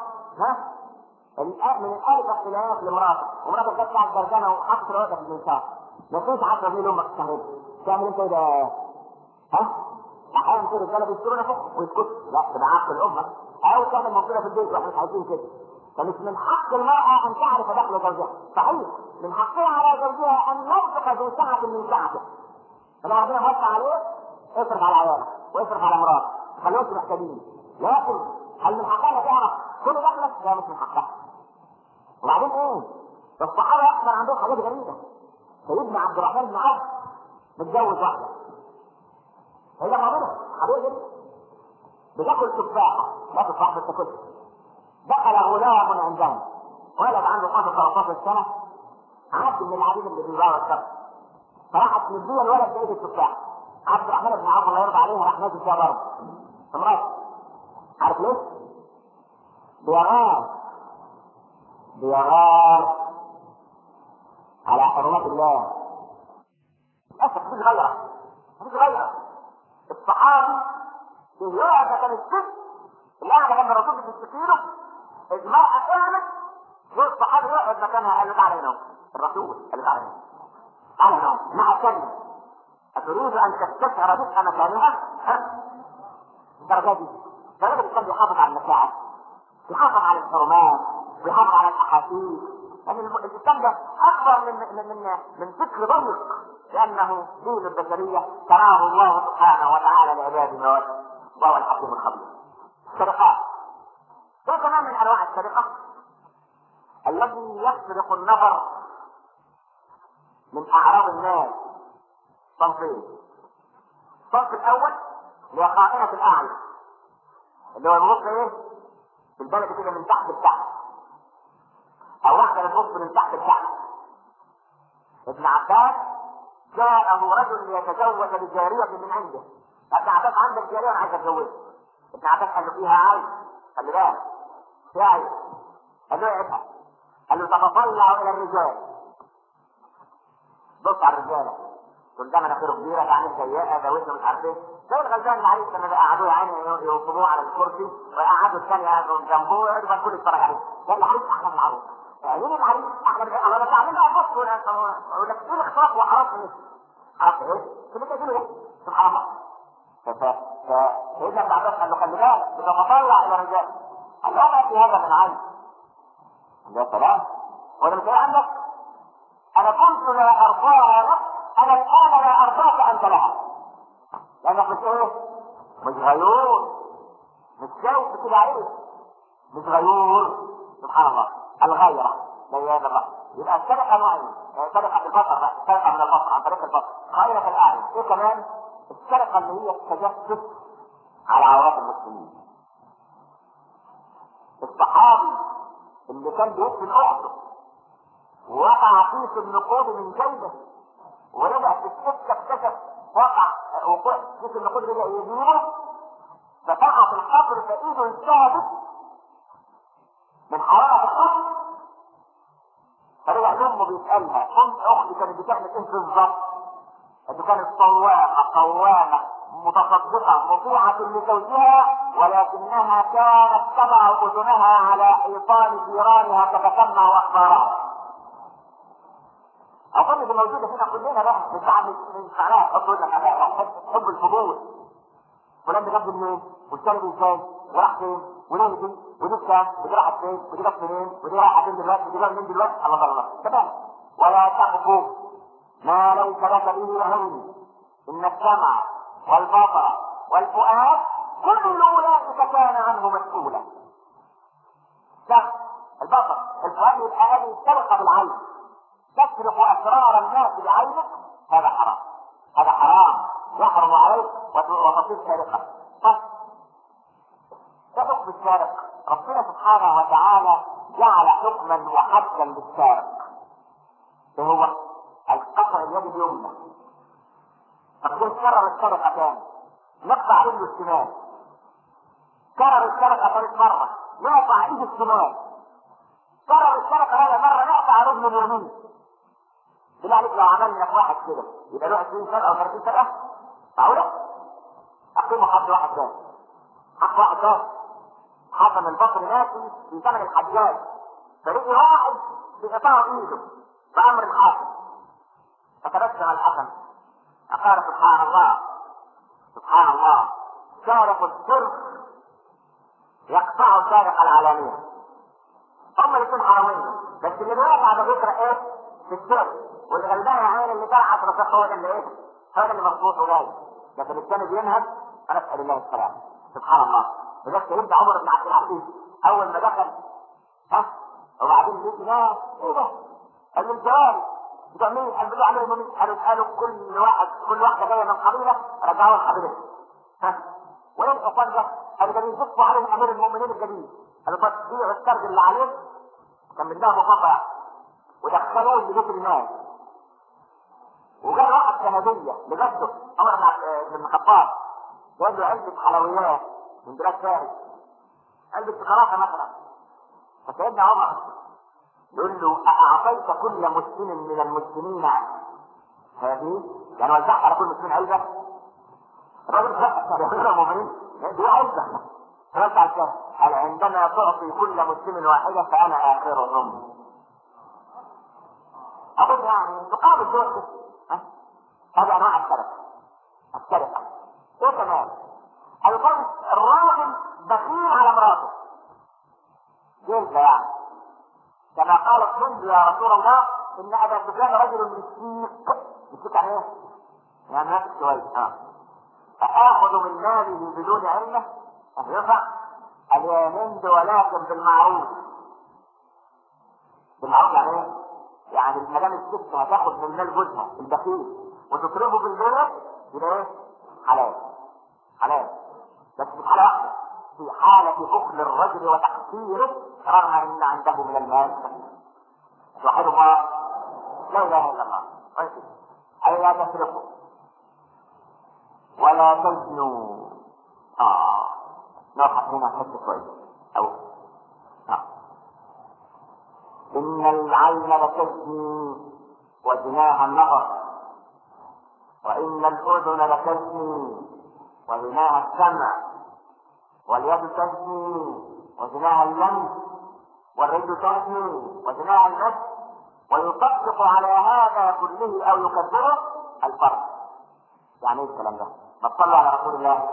من الالف اختلاف لمراتك ومراتك جت على الجرجانه وحطت راسك في المنشار، ما فيش 10 جنيه لامك تستهبل، تعمل انت ده؟ احيانا كده الرجاله بيشتروا فوق ويسكتوا، لا تبقى عقل امك، او تعمل مصيبه في البيت واحنا مش عايزين كده. فمش من حق المراه ان تعرف دخل زوجها، صحيح من حقها على زوجها ان ينفق ذو سعه من سعته. فلو ربنا موسع عليه اصرف على عيالك واصرف على مراتك، خليهم محتاجين، لكن هل من حقها تعرف كل دخلك؟ لا مش من حقها. وبعدين ايه؟ الصحابه يحصل عندهم حاجات غريبه. سيدنا عبد الرحمن بن عوف متجوز واحده، هي مامنه حبيبي بتاكل تفاحه، لا تفاح بتاكلها. دخل غلام عندهم ولد عنده 13 سنه، عبد من العبيد اللي بيبيعوا الشر، فراحت مديه الولد بايد التفاح. عبد الرحمن بن عوف الله يرضى عليه راح نازل فيها ضرب امراته. عارف ليه؟ بيغار على حرمات الله. للاسف مفيش غيره. الصحابي يقعد كان الست اللي قاعده جنب الرسول بتشتكيله، المرأة اعمل والصحابي يقعد مكانها، قال له تعالى هنا. الرسول قال له تعالى هنا مع كلمة أتريد أن تستشعر رزق مكانها؟ الدرجة دي كان بيحافظ على المشاعر، بيحافظ على الحرمات، بيحافظ على الأحاسيس. يعني الإسلام ده أكبر من فكر ضيق، لأنه دين البشرية تراه الله سبحانه وتعالى لعباده وهو الحكيم الخبير. السرقات ده كمان من أنواع السرقة الذي يسرق النظر من أعراض الناس. صنفين. الصنف الأول اللي هو خائنة الأعين، اللي هو النص ايه؟ في البلد كده من تحت لتحت، أو واحدة النص من تحت لتحت. ابن عباس جاءه رجل ليتزوج بجارية من عنده. ابن عباس عندك جارية وأنا عايز أتزوجها. ابن عباس قال له فيها عيب، خلي بالك فيها عيب. قال له ايه؟ قال له تتطلع إلى الرجال، بص على الرجالة، دول ده مناخيره كبيرة، ده عينيه سيئة، ده وجهه مش عارف ايه، زي الغلبان العريس لما بقى قعدوه عينه يوصلوه على الكرسي ويقعدوا الثانية جنبه ويقعدوا الكل يتفرج عليه. ده العريس أحلى من العروس. مين العريس أحلى من العروس؟ أنا تعمل بقى بص ولا لك إيه الاختلاط وحرام إيه؟ عرفت إيه؟ كل ده يقولوا إيه؟ سبحان الله. فسيدنا ابن عباس قال له خلي بالك بتتطلع إلى الرجال. قال له ما في هذا من عين. يا سلام. ولا مش عندك؟ أنا كنت لا أرضاها لك، أنا الآن لا أرضاك أنت لها. لأنك مش إيه؟ مش غيور، مش جاي بكده عليك، مش غيور. سبحان الله. الغيرة لعياذ الله. يبقى السرقة نوعين، سرقة البصر بقى، سرقة من البصر عن طريق البصر، خائنة الأعين. إيه كمان؟ السرقة اللي هي التجسس على عورات المسلمين. الصحابي اللي كان بيقتل أخته ووقع كيس النقود من جيبه ورجع في السكة اكتشف وقع كيس النقود، رجع يجيبه فقع في القبر فايده انتهت من حرارة القبر. فرجع لأمه بيسألها أختي كانت بتعمل إيه بالظبط؟ قالت كانت صوامة قوامة متصدقة مطيعة لزوجها ولكنها كانت تضع اذنها على حيطان جيرانها تتسمع اخبارها. اظن دي موجوده فينا كلنا بقى، مش معناها تحط ودنك عليها، تحب الفضول. فلان ده جاب منين؟ والشارب ازاي؟ وراح فين؟ وليه دي؟ ودي كام؟ ودي راحت فين؟ ودي جت منين؟ ودي رايحه فين دلوقتي؟ ودي جايه منين دلوقتي؟ الله الله تمام. ولا تقف ما ليس لك به علم، ان السمع والبصر والفؤاد كل اولئك كان عنه مسؤولا. السمع، البصر، الفؤاد يبقى هذه السرقه بالعين، تسرق اسرار الناس بعينك، هذا حرام، هذا حرام يحرم عليك وتصير سارقه. ده حكم السارق. ربنا سبحانه وتعالى جعل حكما وحدا للسارق، وهو القطع اليد اليمنى. فكل كرر السرقه تاني نقطع رجله الشمال، كرر السرقه ثالث مره نقطع ايده الشمال، كرر السرقه هذا مره نقطع رجله اليمين. بالله عليك لو عملنا في واحد كده يبقى له 20 سرقه او 30 سرقه؟ معقوله؟ اقيموا حد واحد ثاني، حق واحد ثاني. حسن البصري ماشي في زمن الحجاج، فرجع واحد بقطاع ايده بامر الحاكم، فتبسم الحسن فقال سبحان الله سبحان الله، سارق السر يقطع سارق العلانية. هم الاثنين حرامين، بس اللي بيقع ده بيقرا ايه؟ في السر، واللي غلبان يا عيني اللي طلع على الرصاص هو ده اللي ايه؟ هو ده اللي مظبوط وجاي، لكن الثاني بينهب. فنسال الله السلامه. سبحان الله. وذلك سيدنا عمر بن عبد العزيز اول ما دخل وبعدين لقي ناس ايه ده؟ قال له الجواري بتوع مين؟ قال بتوع امير المؤمنين. قالوا كل واحده جايه من قبيله رجعوها لقبيلتها. وايه الحصان ده؟ قالوا ده بيزفوا عليهم امير المؤمنين الجديد. قالوا طب بيعوا السرج اللي عليه كان من ذهب وفضه ودخلوه لبيت الناس. وجاء واحد شهاديه لجده عمر بن الخطاب جاب له علبه حلويات من بلاد فارس، علبه شوكولاته مثلا. فسيدنا عمر يقول له أأعطيت كل مسلم من المسلمين هذه؟ يعني وزعت على كل مسلم علبة؟ الراجل فقط يقول المؤمنين دي علبة. رد على الكلام قال عندما تعطي كل مسلم واحدة فأنا آخرهم. أقول يعني تقابل دول هذا أنواع السرقة. إيه كمان؟ الراجل بخيل على مراته، جلد يعني، كما قال الجند يا رسول الله ان ابا سفيان رجل مسيك عليه يعني نفس شويه فاخذ من ماله بدون علمه ينفع؟ قال يا هند ولكن بالمعروف. بالمعروف يعني ايه؟ يعني المدام الست هتاخد من مال جوزها البخيل وتصرفه في البيت يبقى ايه؟ حلال حلال، بس في حاله واحده، في حاله بخل الرجل وتقصيره رغم ان عنده من المال. توحد الله لا اله الا الله. اي لا تسرقوا ولا تزنوا. نوحد هنا حته كويس او ان العين لتزني وزناها النظر، وان الاذن لتزني وزناها السمع، واليد تزني وزناها اللمس، والرجل تزني وزناها المس، ويطبق على هذا كله او يكبره الفرد. يعني ايه الكلام ده؟ ما تصلوا على رسول الله.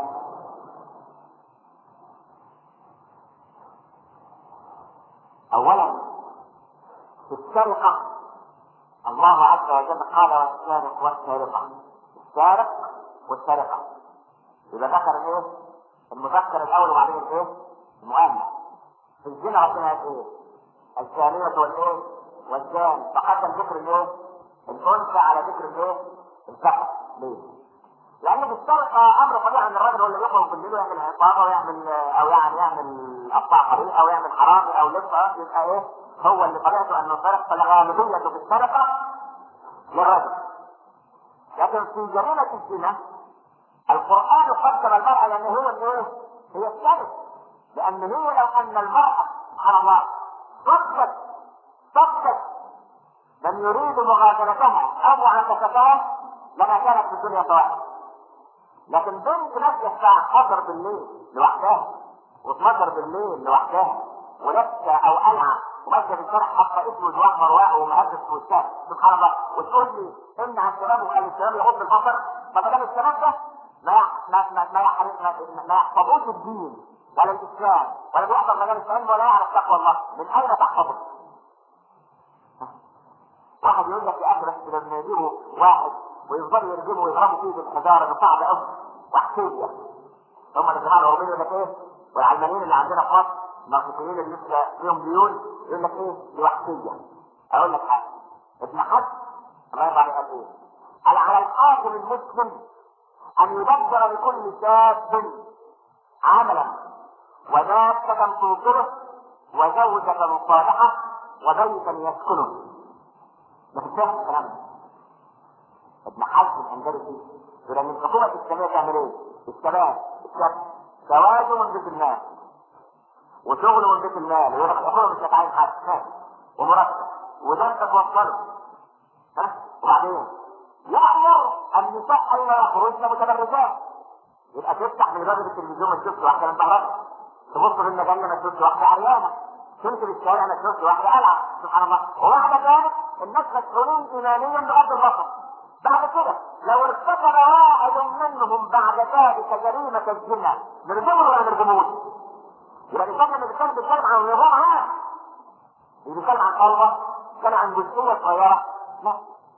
اولا في السرقه الله عز وجل قال والسارق والسارقه، السارق والسارقه يبقى ذكر ايه؟ المذكر الاول وبعدين الايه؟ المؤنث. في الزنا ربنا قال ايه؟ الزانية والايه؟ والزاني، فقدم ذكر الايه؟ الانثى على ذكر الايه؟ الذكر. ليه؟ لان في السرقه امر طبيعي ان الراجل هو اللي يخرج بالليل ويعمل عصابه ويعمل او يعني يعمل قطاع طريق او يعمل حرامي او لصه، يبقى ايه؟ هو اللي طبيعته انه سرق، فالغالبيه في السرقه للرجل. لكن في جريمه الزنا القران قدم المراه لان هو الايه؟ هي السرقه، لان هي لو ان المراه سبحان الله صدقت من يريد مغادرتها او معاكستها لما كانت في الدنيا سواء. لكن بنت ماشيه الساعه 11 بالليل لوحدها و12 بالليل لوحدها ولابسه او قلعه وماشيه في الشارع حاطه اسود واحمر ومهبس في وشها سبحان الله، وتقول لي امنع الشباب وخلي الشباب يغض البصر؟ طب ما دام الشباب ده ما يحفظوش الدين ولا الاسلام ولا بيحضر مجالس علم ولا يعرف تقوى الله، من اين تحفظه؟ واحد يقول لك يا اخي بس لما يجيبوا واحد ويفضلوا يرجموا ويضربوا فيه بالحجاره ده صعب قوي وحشيه. هم الجماعه الغربيين يقول لك ايه؟ والعلمانيين اللي عندنا في مصر الماركسيين اللي لسه فيهم ديون يقول لك ايه؟ دي وحشيه. اقول لك حاجه، ابن حزم الله يرضى عليه قال ايه؟ قال على الحاكم المسلم ان يدبر لكل شاب عملا ودابة توقره وزوجة صالحة وبيتا يسكنه. ما تنساش الكلام ده. ابن حزم الاندلسي يقول ان الحكومه الاسلاميه تعمل ايه؟ الشباب زواجه من بيت المال وشغله من بيت المال، ويقول لك الحكومه مش هتعين حد ومرتب وده توصله وبعدين يأمر النساء الا يخرجن متبرجات. يبقى تفتح من باب التلفزيون ما تشوفش واحده من ظهرها، تبص في المجله ما تشوفش واحده عريانه، تمشي في الشارع ما تشوفش واحده قلعه سبحان الله. وواحده كانت الناس مسؤولين ايمانيا بغض البصر. بعد كده لو ارتكب واحد منهم بعد ذلك جريمه الزنا نرجمه ولا نرجموش؟ يبقى الانسان لما بيتكلم عن نظام عام بيتكلم عن قلبه، كان عن جزئيه صغيره لا.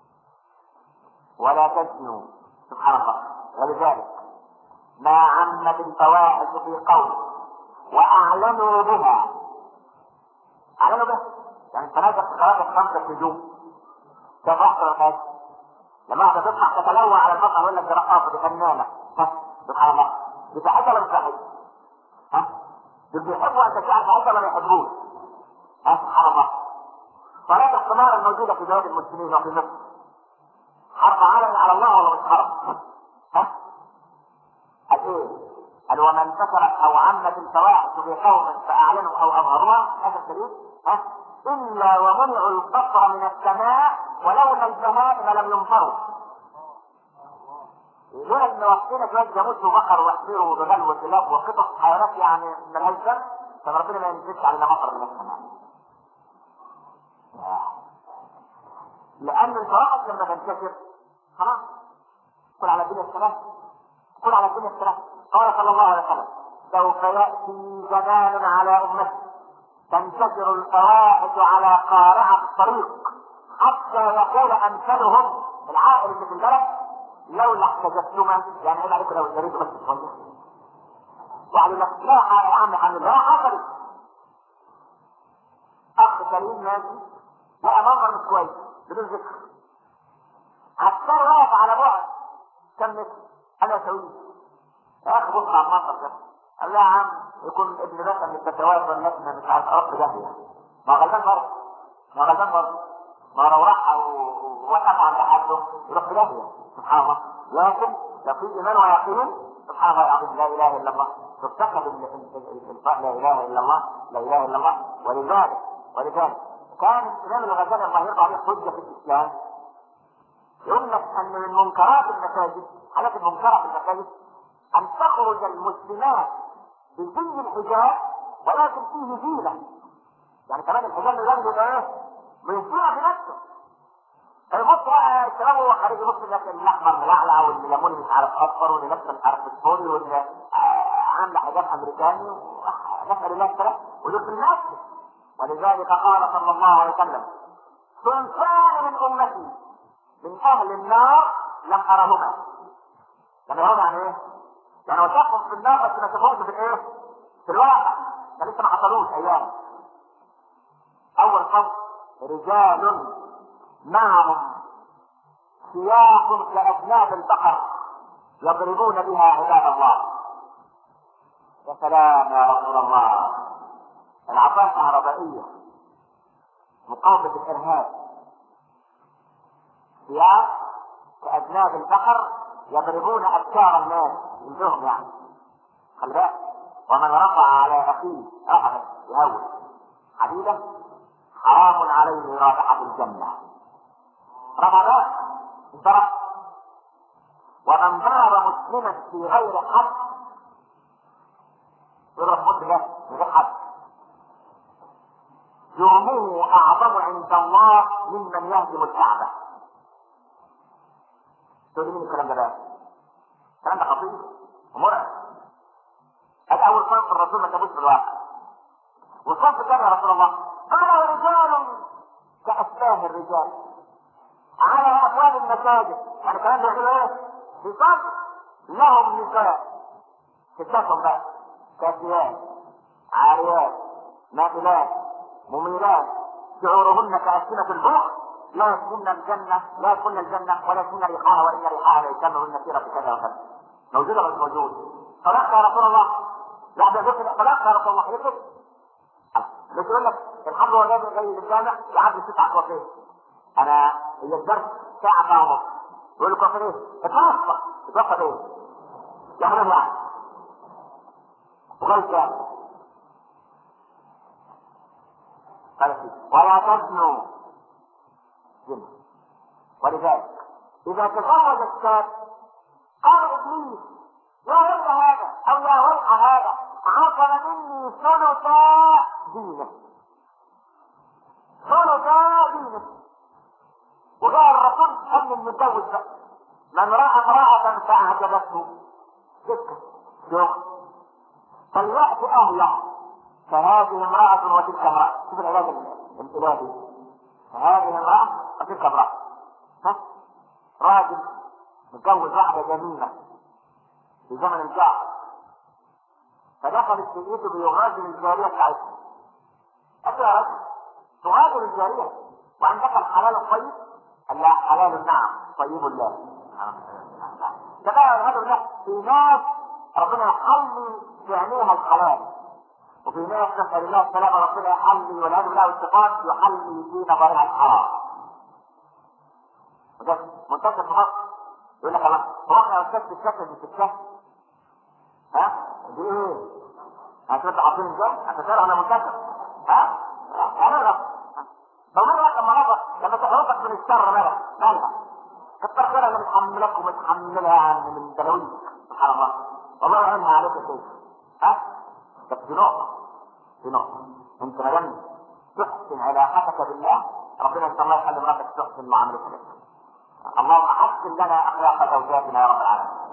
ولا تزنوا سبحان الله. ولذلك ما عمت الفواحش في قول واعلنوا بها. اعلنوا بها يعني تنازل قرارات الخمسه في هجوم كان رحت ولا لما واحده تضحك تتلوى على المطعم يقول لك دي رقاصه دي فنانه سبحان الله. دي بتحبها ولا مش بتحبها؟ دي بيحبوا ان تشاء بتحبها ولا ما يحبوش؟ سبحان الله. صلاه الحمار الموجوده في بلاد المسلمين وفي مصر حرب علني على الله ولا مش حرب؟ قال ومن انتشرت او عمت الفواحش في قوم فاعلنوا او اظهروها هذا الدليل الا ومنعوا القطر من السماء ولولا البهائم لم يمطروا. لولا ان وحشينا شويه جاموس وبقر وحشير وبغل وكلاب وقطط حيوانات يعني ملهاش ذنب كان ربنا ما ينزلش علينا مطر من السماء. لان الفواحش لما تنتشر خلاص كل على الدنيا السلام، كل على الدنيا السلام. قال صلى الله عليه وسلم سوف ياتي زمان على امتي تنتشر الفواحش على قارعة الطريق حتى يقول امثلهم العائل اللي في البلد لولا احتجتما يعني عيب عليكم لو اشتريتوا بس شويه. وقالوا لك لا يا عم الحمد لله حصلت. اخ كريم ماشي لقى منظر مش كويس بدون ذكر، عسكري واقف على بعد كم متر انا اسويه يا اخي بص على المنظر ده. قال له يا عم يكون ابن باشا من الفتوات ولا احنا مش عارف اروح جاهيه. ما غلبان برضه ما غلبان برضه ما لو راح ووقف عند حده يروح في جاهيه سبحان الله. لكن لو في ايمان ويقين سبحان الله العظيم لا اله الا الله تفتقد لا اله الا الله لا اله الا الله. ولذلك كان الامام الغزالي الله يرضى عليه حجه في الاسلام يقول لك ان من منكرات المساجد حالات المنكره في المساجد ان تخرج المسلمات بزي الحجاب ولكن فيه زينه. يعني كمان الحجاب اللي يبقى ايه؟ بيصير بنفسه. فيبص بقى الشباب وهو خارج يبص لك الاحمر ملعلع والليموني مش عارف اصفر واللي لابسه مش عارف فسفوري واللي عامله حجاب امريكاني ونسال الله السلام ودول في المسجد. ولذلك قال صلى الله عليه وسلم صنفان من امتي من اهل النار لم ارهما. يعني هو يعني ايه؟ يعني وصفهم في النار بس ما شافوهمش في الايه؟ في الواقع ده لسه ما حصلوش ايام. اول صنف رجال معهم سياح كاذناب البحر يضربون بها عباد الله. يا سلام يا رسول الله. العصا الكهربائيه مقاومه الارهاب سياح كاذناب البحر يضربون افكار الناس منهم يعني خلي بالك. ومن رفع على اخيه رفع يهون حديده حرام عليه رائحه الجنه. رفع ده انضرب ومن ضرب مسلما في غير حد يضرب مسلم في غير حد جرمه اعظم عند الله ممن يهدم الكعبه. تقول مين الكلام ده بقى؟ الكلام ده خطير ومرعب. هذا اول صنف الرسول ما جابوش في الواقع. والصنف الثاني يا رسول الله قال رجال كاشباه الرجال على ابواب المساجد، يعني كمان بيعملوا ايه؟ في صنف لهم نساء ستاتهم بقى كاسيات عاريات مائلات مميلات شعورهن كأسنة البخت لا يدخلن الجنة ولا يدخلن ريحها وإن ريحها ليكمل المسيرة كذا وكذا. موجودة ولا مش موجود؟ صدقت يا رسول الله. لا ده يقول صدقت يا رسول الله. يقول مش يقول لك الحمد لله جاي للجامع يعدي 9 كوافير. أنا هي الدرس ساعة ونص. يقول لك كوافير إيه؟ اتوقف إيه؟ يعمل يعني وغير كامل. ولا تزنوا زنا. ولذلك إذا تزوج الشاب قال إبليس يا ويل هذا أو يا ويح هذا عصر مني ثلثا دينه. وجاء الرسول قبل المتجوز بقى من رأى امرأة فأعجبته سكة شغل فليأتي أهله فهذه امرأة وتلك امرأة. شوف العلاج الإلهي. فهذه امرأة وتلك امرأة. راجل متجوز واحدة جميلة في زمن الجاهل فدخلت في بيته بيغادر الجارية بتاعتها. قال يا رجل تغادر الجارية وعندك الحلال الطيب؟ قال لا حلال نعم طيب الله. ده بقى والعياذ بالله في ناس ربنا يحلي في عينيها الحلال وفي ناس نسأل الله السلامة ربنا يحلي والعياذ بالله والصفات يحلي في نظرها الحرام. وده منتشر في مصر. يقول لك الله هو احنا يا استاذ الشكل دي الشكل ها دي ايه؟ هتبقى عارفين ازاي؟ هتشارع ولا منتشر؟ ها؟ هنرغب بمرة لما تحرقك من الشر مالها كتر خيرها اللي متحملك ومتحملها من دلويك سبحان الله والله يعينها عليك يا شيخ. ها؟ بس دي نقطة انت مدام تحسن علاقتك بالله ربنا ان شاء الله يخلي مراتك تحسن معاملتك. اللهم حسن لنا اخلاق زوجاتنا يا رب العالمين.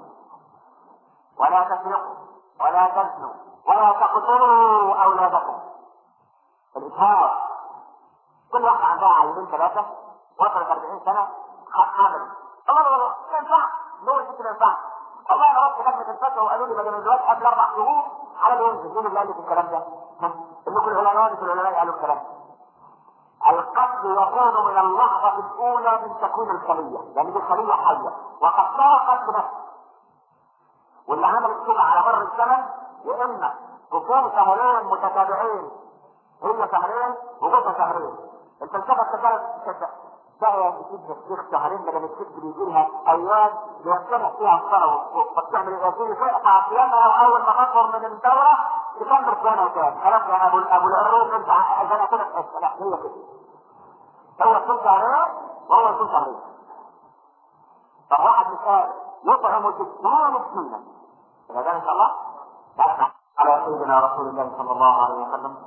ولا تسرقوا ولا تزنوا ولا تقتلوا اولادكم. الإجهاض كل واحد عندها عيلين 3 وصلت 40 سنة حامل. الله ما ينفع دول ست ما ينفع. والله انا رحت لجنة الفتوى وقالوا لي بدل الزواج قبل 4 شهور على الينزل. مين اللي قال لك الكلام ده؟ اللي كل العلماء قالوا الكلام ده. القتل يكون من اللحظة الأولى من تكوين الخلية لأن دي خلية حية وقتلها قتل نفس. واللي عمل كده على مر الزمن يا إما تكون شهرين متتابعين هي شهرين وجوزها شهرين. الفلسفة التجارب ده يجيب الشيخ شهرين لما الست بيجي لها ايام بيصطلح فيها الصلاة فبتعمل يجي تقطع صيامها واول ما تخرج من الدورة تكمل صيامها تاني. خلاص يا ابو العروق انت اذا كده تحس لا هي كده هو يكون شهرين وهو يكون شهرين. فواحد مش قادر يطعم 60 مسكينا هذا ان شاء الله على سيدنا رسول الله صلى الله عليه وسلم.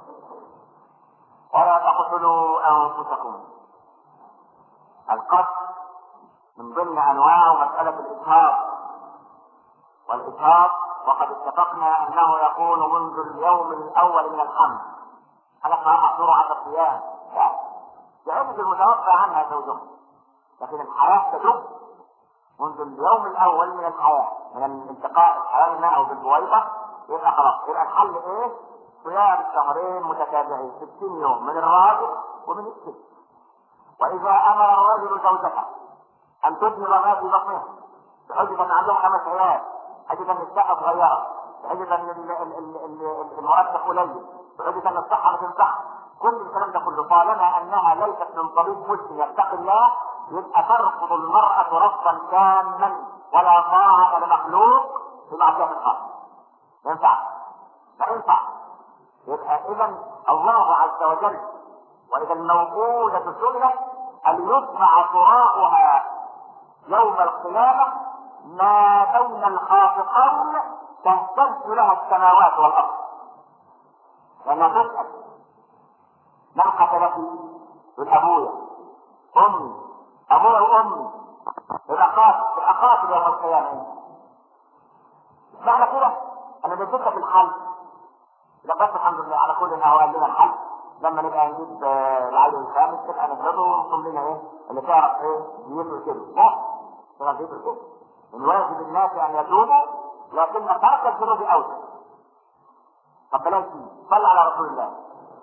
ولا تقتلوا انفسكم. القتل من ضمن انواع مسألة الإجهاض. والإجهاض وقد اتفقنا انه يكون منذ اليوم الاول من الحمل. هذا محظور على الصيام لعدة المتوفى عنها زوجها لكن الحياة تدب منذ اليوم الاول من الحياة من الانتقاء الحياة منها او بالبويضة. يبقى خلاص يبقى الحل ايه؟ صيام شهرين متتابعين 60 يوم من الراجل ومن الست. واذا امر الرجل زوجته ان تبني ما في بطنها بحجة ان عندهم 5 عيال بحجة ان الشقة صغيرة بحجة ان المرتب قليل بحجة ان الصحة ما تنفعش كل الكلام ده كله طالما انها ليست من طبيب مسلم يتقي الله يبقى ترفض المرأة رفضا تاما ولا طاعة لمخلوق في معصية الخالق. ما ينفع. يبقى اذا الله عز وجل واذا الموءودة سئلت ان يسمع صراخها يوم القيامة ما بين الخافقين تهتز لها السماوات والارض. لانها تسأل من قتلك؟ يقول ابويا امي، ابويا وامي، الاقاتل يوم القيامه. معنى كده انا بديتك في الحل. لا بس الحمد لله على كل هو قال لنا الحل. لما نبقى نجيب العيل الخامس تبقى نضربه ونقول لنا ايه اللي تعرف ايه يدرس كده. لا تبقى بيدرس كده. من واجب الناس ان يتوبوا، لكن ترك الذنوب اولى. طب بلاش دي، صل على رسول الله.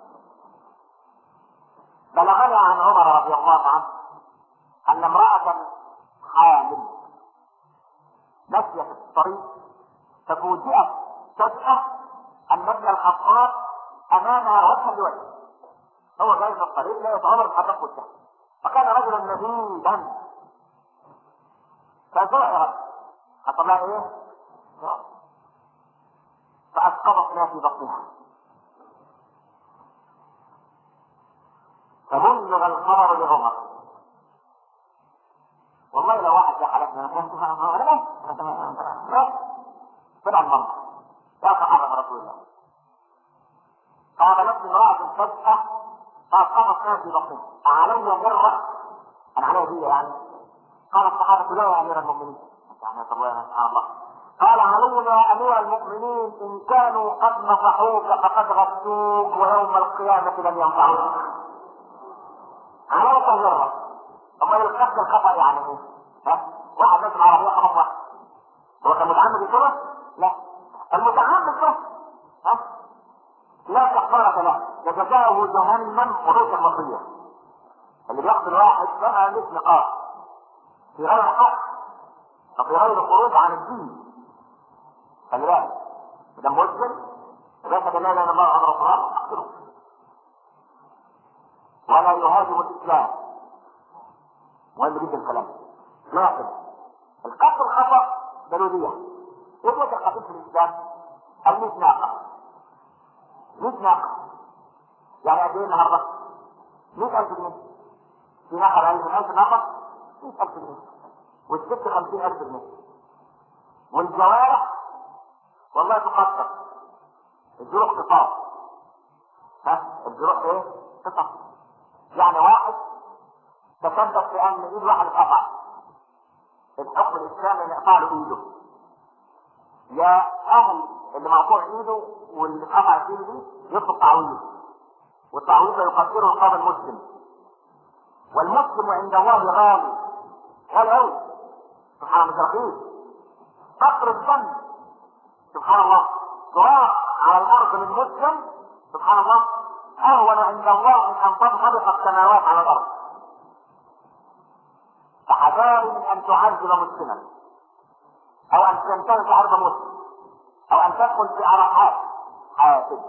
بلغني عن عمر رضي الله عنه ان امرأة حامل ماشية في الطريق ففوجئت فجأة ان ابن الخطاب امامها وجها لوجه. هو جاي في الطريق لقيت عمر الخطاب قدامه، وكان رجلا نبيلا فزعرت حصل لها ايه؟ فاسقطت ما في بطنها فبلغ الخبر لعمر. والله لو واحد جه حلفنا طلع المنطق يا صحابة رسول الله. قابلت امرأة فجأة فاسقطت ما في بطنها علي مرة، انا علي دي يعني. قال الصحابة لا يا امير المؤمنين، يعني سبحان الله. قال علي يا امير المؤمنين ان كانوا قد نصحوك فقد غسوك ويوم القيامة لم ينفعوك. عليك مرة. اما القتل الخطأ يعني ايه؟ واحد نزل عربية خبط واحد، هو كان متعمد يسوى؟ لا، المتعمد ده لا كفارة له، جزاؤه جهنم وليس المصير. اللي بيقتل واحد بقى مش نقاط في غير حق وفي غير خروج عن الدين. خلي بالك ده مسلم وليس لا اله الا الله محمد رسول الله اقتله ولا يهاجم الاسلام. مهم جدا الكلام. لكن القتل الخطأ ضرورية. ايه هو القتل في الاسلام؟ 100 ناقة. 100 ناقة يعني قد ايه النهارده؟ 100,000 جنيه. في ناقة ب 1,000 ناقة 100,000 جنيه، والست 50,000 جنيه. والجوارح والله تقطع. الجروح قطاع. الجروح ايه؟ قطع. يعني واحد تسبب في ان ايد واحد اتقطع، الحكم الاسلامي ان يقطع له ايده. يا اهل اللي مقطوع ايده واللي اتقطع ايده دي يطلب تعويض، والتعويض ده يقدره القاضي المسلم، والمسلم عند الله غالي غالي قوي. سبحان الله، مش رخيص. قطر الدم سبحان الله تراق على الارض من مسلم سبحان الله اهون عند الله من ان تنطبق السماوات على الارض. فحذار من ان تعذب مسلما او ان تنتهز عرض مسلم او ان تدخل في عرقات حاسد.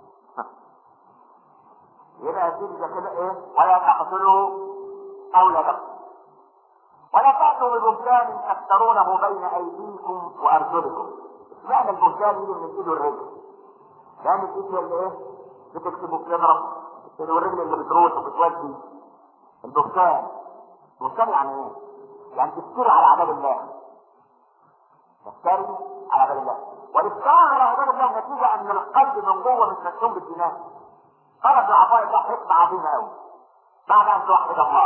يبقى سيدي كده ايه؟ ولا تقتلوا اولادكم ولا تأتوا ببهتان تفترونه بين ايديكم وارجلكم. معنى البهتان يجي من الايد والرجل، لان الايد هي اللي ايه؟ بتكتب وبتضرب، والرجل اللي بتروح وبتودي. البهتان بهتان يعني ايه؟ يعني تفتري على عباد الله، تفتري على عباد الله. والافتراء على عباد الله نتيجه ان القلب من جوه مش مسلوم بالجنان. قال ابن عطاء الله حكمه عظيمه قوي بعد ان توحد الله.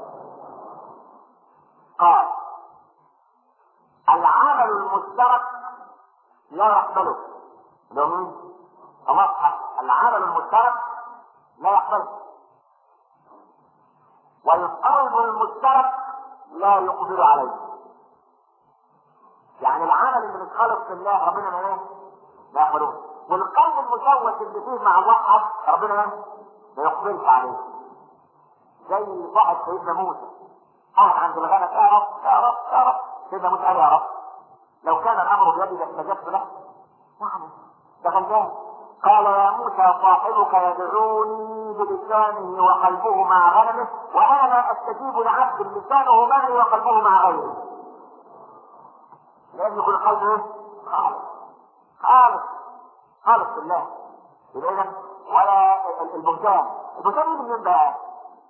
قال العمل المشترك لا يقبله. لو مين؟ الله العمل المشترك لا يقبله، والقلب المشترك لا يقبل عليه. يعني العمل اللي متخلق في الله ربنا ما ايه؟ لا يقبلوه، والقلب المشوش اللي فيه مع الله ربنا ايه؟ ما يقبلش عليه. زي صاحب سيدنا موسى قاعد عند الغنم يا رب يا رب يا رب. سيدنا موسى قال يا رب لو كان الامر بيدي لاستجبت له. نعم ده غلبان. قال يا موسى صاحبك يدعوني بلسانه وقلبه مع غنمه وانا لا استجيب لعبد لسانه معي وقلبه مع غيره. لان يكون القلب ايه؟ خالص خالص بالله. اذا ولا البهتان يجي منين بقى؟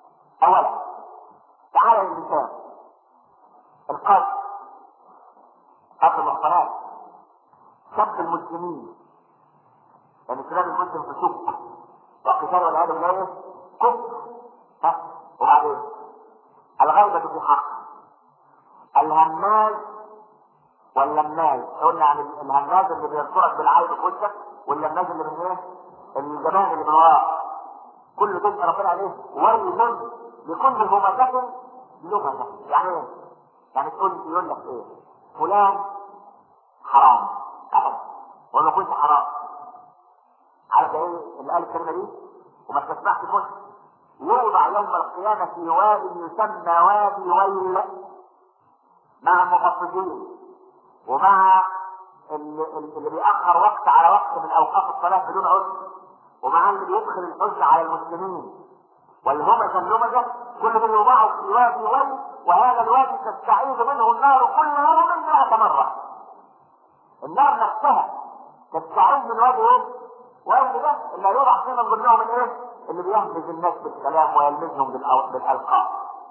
اولا تعالى للسان القلب قتل المحصنات، سب المسلمين، لان كلام المسلم في سوق والقتال والعياذ بالله كفر. وبعدين الغيبة في حق الهماز واللماز. قلنا عن الهماز اللي بيذكرك بالعيب في وشك، واللماز اللي من ايه؟ الجبان اللي من وراه. كل دول ربنا عليه ويل لكل همزة لمزة. يعني ايه؟ يعني يقول لك ايه؟ فلان حرام ابدا وما كنت حرام. عارف ايه اللي قال الكلمة دي؟ وما تسمعش المسلم يوضع يوم القيامة في وادي يسمى وادي ويل مع المغفلين ومع اللي بيأخر وقت على وقت من اوقات الصلاة بدون عذر، ومع اللي بيدخل الحج على المسلمين والهمزة اللمزة، كل دول يوضعوا في وادي ويل، وهذا الوادي تستعيذ منه النار كل يوم 100 مرة. النار نفسها تستعيذ من وادي ويل ده اللي يوضع فيه من ضمنهم من ايه؟ اللي بيهمز الناس بالكلام ويلمزهم بالألقاب،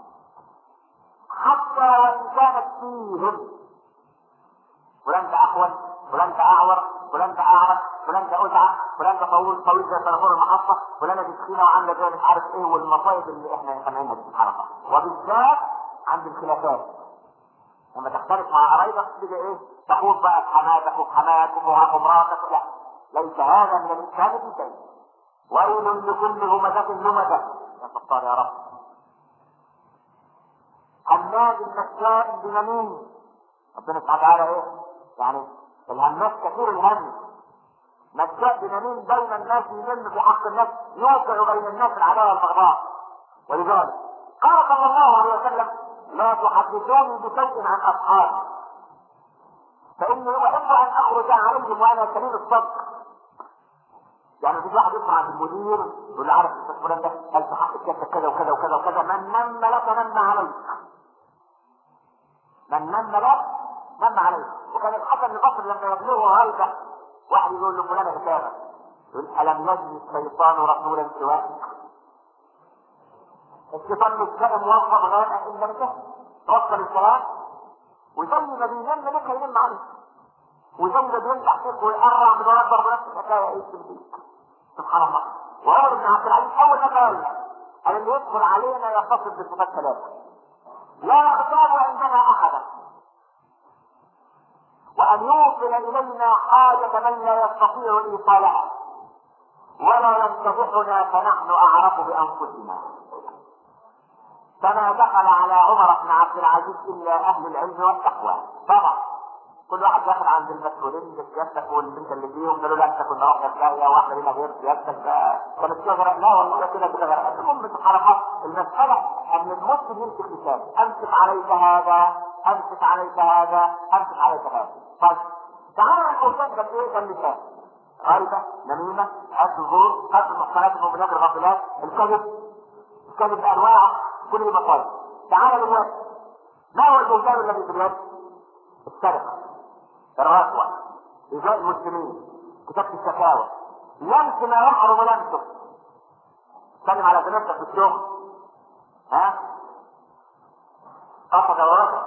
حتى وان كانت فيهم فلان ده احول، فلان ده اعور، فلان ده اعرج، فلان ده ازعج، فلان ده طويل زي طرفور المحطه، فلانه دي تخينه وعامله زي مش عارف ايه، والمصايب اللي احنا سامعينها دي سبحان الله. وبالذات عند الخلافات لما تختلف مع قرايبك تيجي ايه؟ تخوض بقى في حماتك وفي حماتك ومراتك. لا، ليس هذا من الاسلام في شيء. ويل لكل همزة لمزة. يا ستار يا رب. هماز مشاء بنميم. ربنا سبحانه وتعالى ايه؟ يعني الهماز كثير الهم، مشاء بنميم بين الناس، يلم في حق الناس، يوقع بين الناس العداوة والبغضاء. ولذلك قال صلى الله عليه وسلم: لا تحدثوني بشيء عن اصحابي فاني احب ان اخرج عليهم وانا سليم الصدر. يعني في واحد يسمع عند المدير يقول له: عارف استاذ فلان ده قال في حق الشركه كذا وكذا وكذا وكذا، من نم لك نم عليك، من نم لك نم عليك. وكان الحسن البصري لما يبلغه هيبه واحد يقول له: فلان كتابه، يقول: الم يجد الشيطان رسولا سواك؟ الشيطان مش لاقي موظف غير الا انت توصل الكلام، وزي ما بينم لك هينم عليك، وزي ما بينجح فيك ويقرع من ورا ضرب نفس الحكايه يكتب فيك. سبحان الله. وعمر بن عبد العزيز اول ما قال اللي يدخل علينا يتصف بصفات ثلاثه: لا يغتاب عندنا احدا، وان يوصل الينا حاجه من لا يستطيع ايصالها، ولا يمتدحنا فنحن اعرف بانفسنا. فما دخل على عمر بن عبد العزيز الا اهل العلم والتقوى. طبعا كل واحد داخل عند المسؤولين بسيادتك والبنت اللي فيهم قالوا له: انت كنا رحنا الجايه واحده لنا غير سيادتك كانت تغرق. لا والله كده تغرق. المهم سبحان الله المساله ان المسلم يمسك لسانه: امسك عليك هذا، امسك عليك هذا، امسك عليك هذا. طيب تعالى الانسان ده ايه؟ ده اللسان: غيبه، نميمه، قتل الزور، قتل المحصنات المؤمنات الغافلات، الكذب بانواع كل المصائب. تعالى دلوقتي ما هو البهتان الذي في اليد؟ السرقه، الرشوة، إيذاء المسلمين، كتابة الشكاوى، لمس ما يحرم لمسه. تكلم على زميلتك في الشغل، قصد ورجع،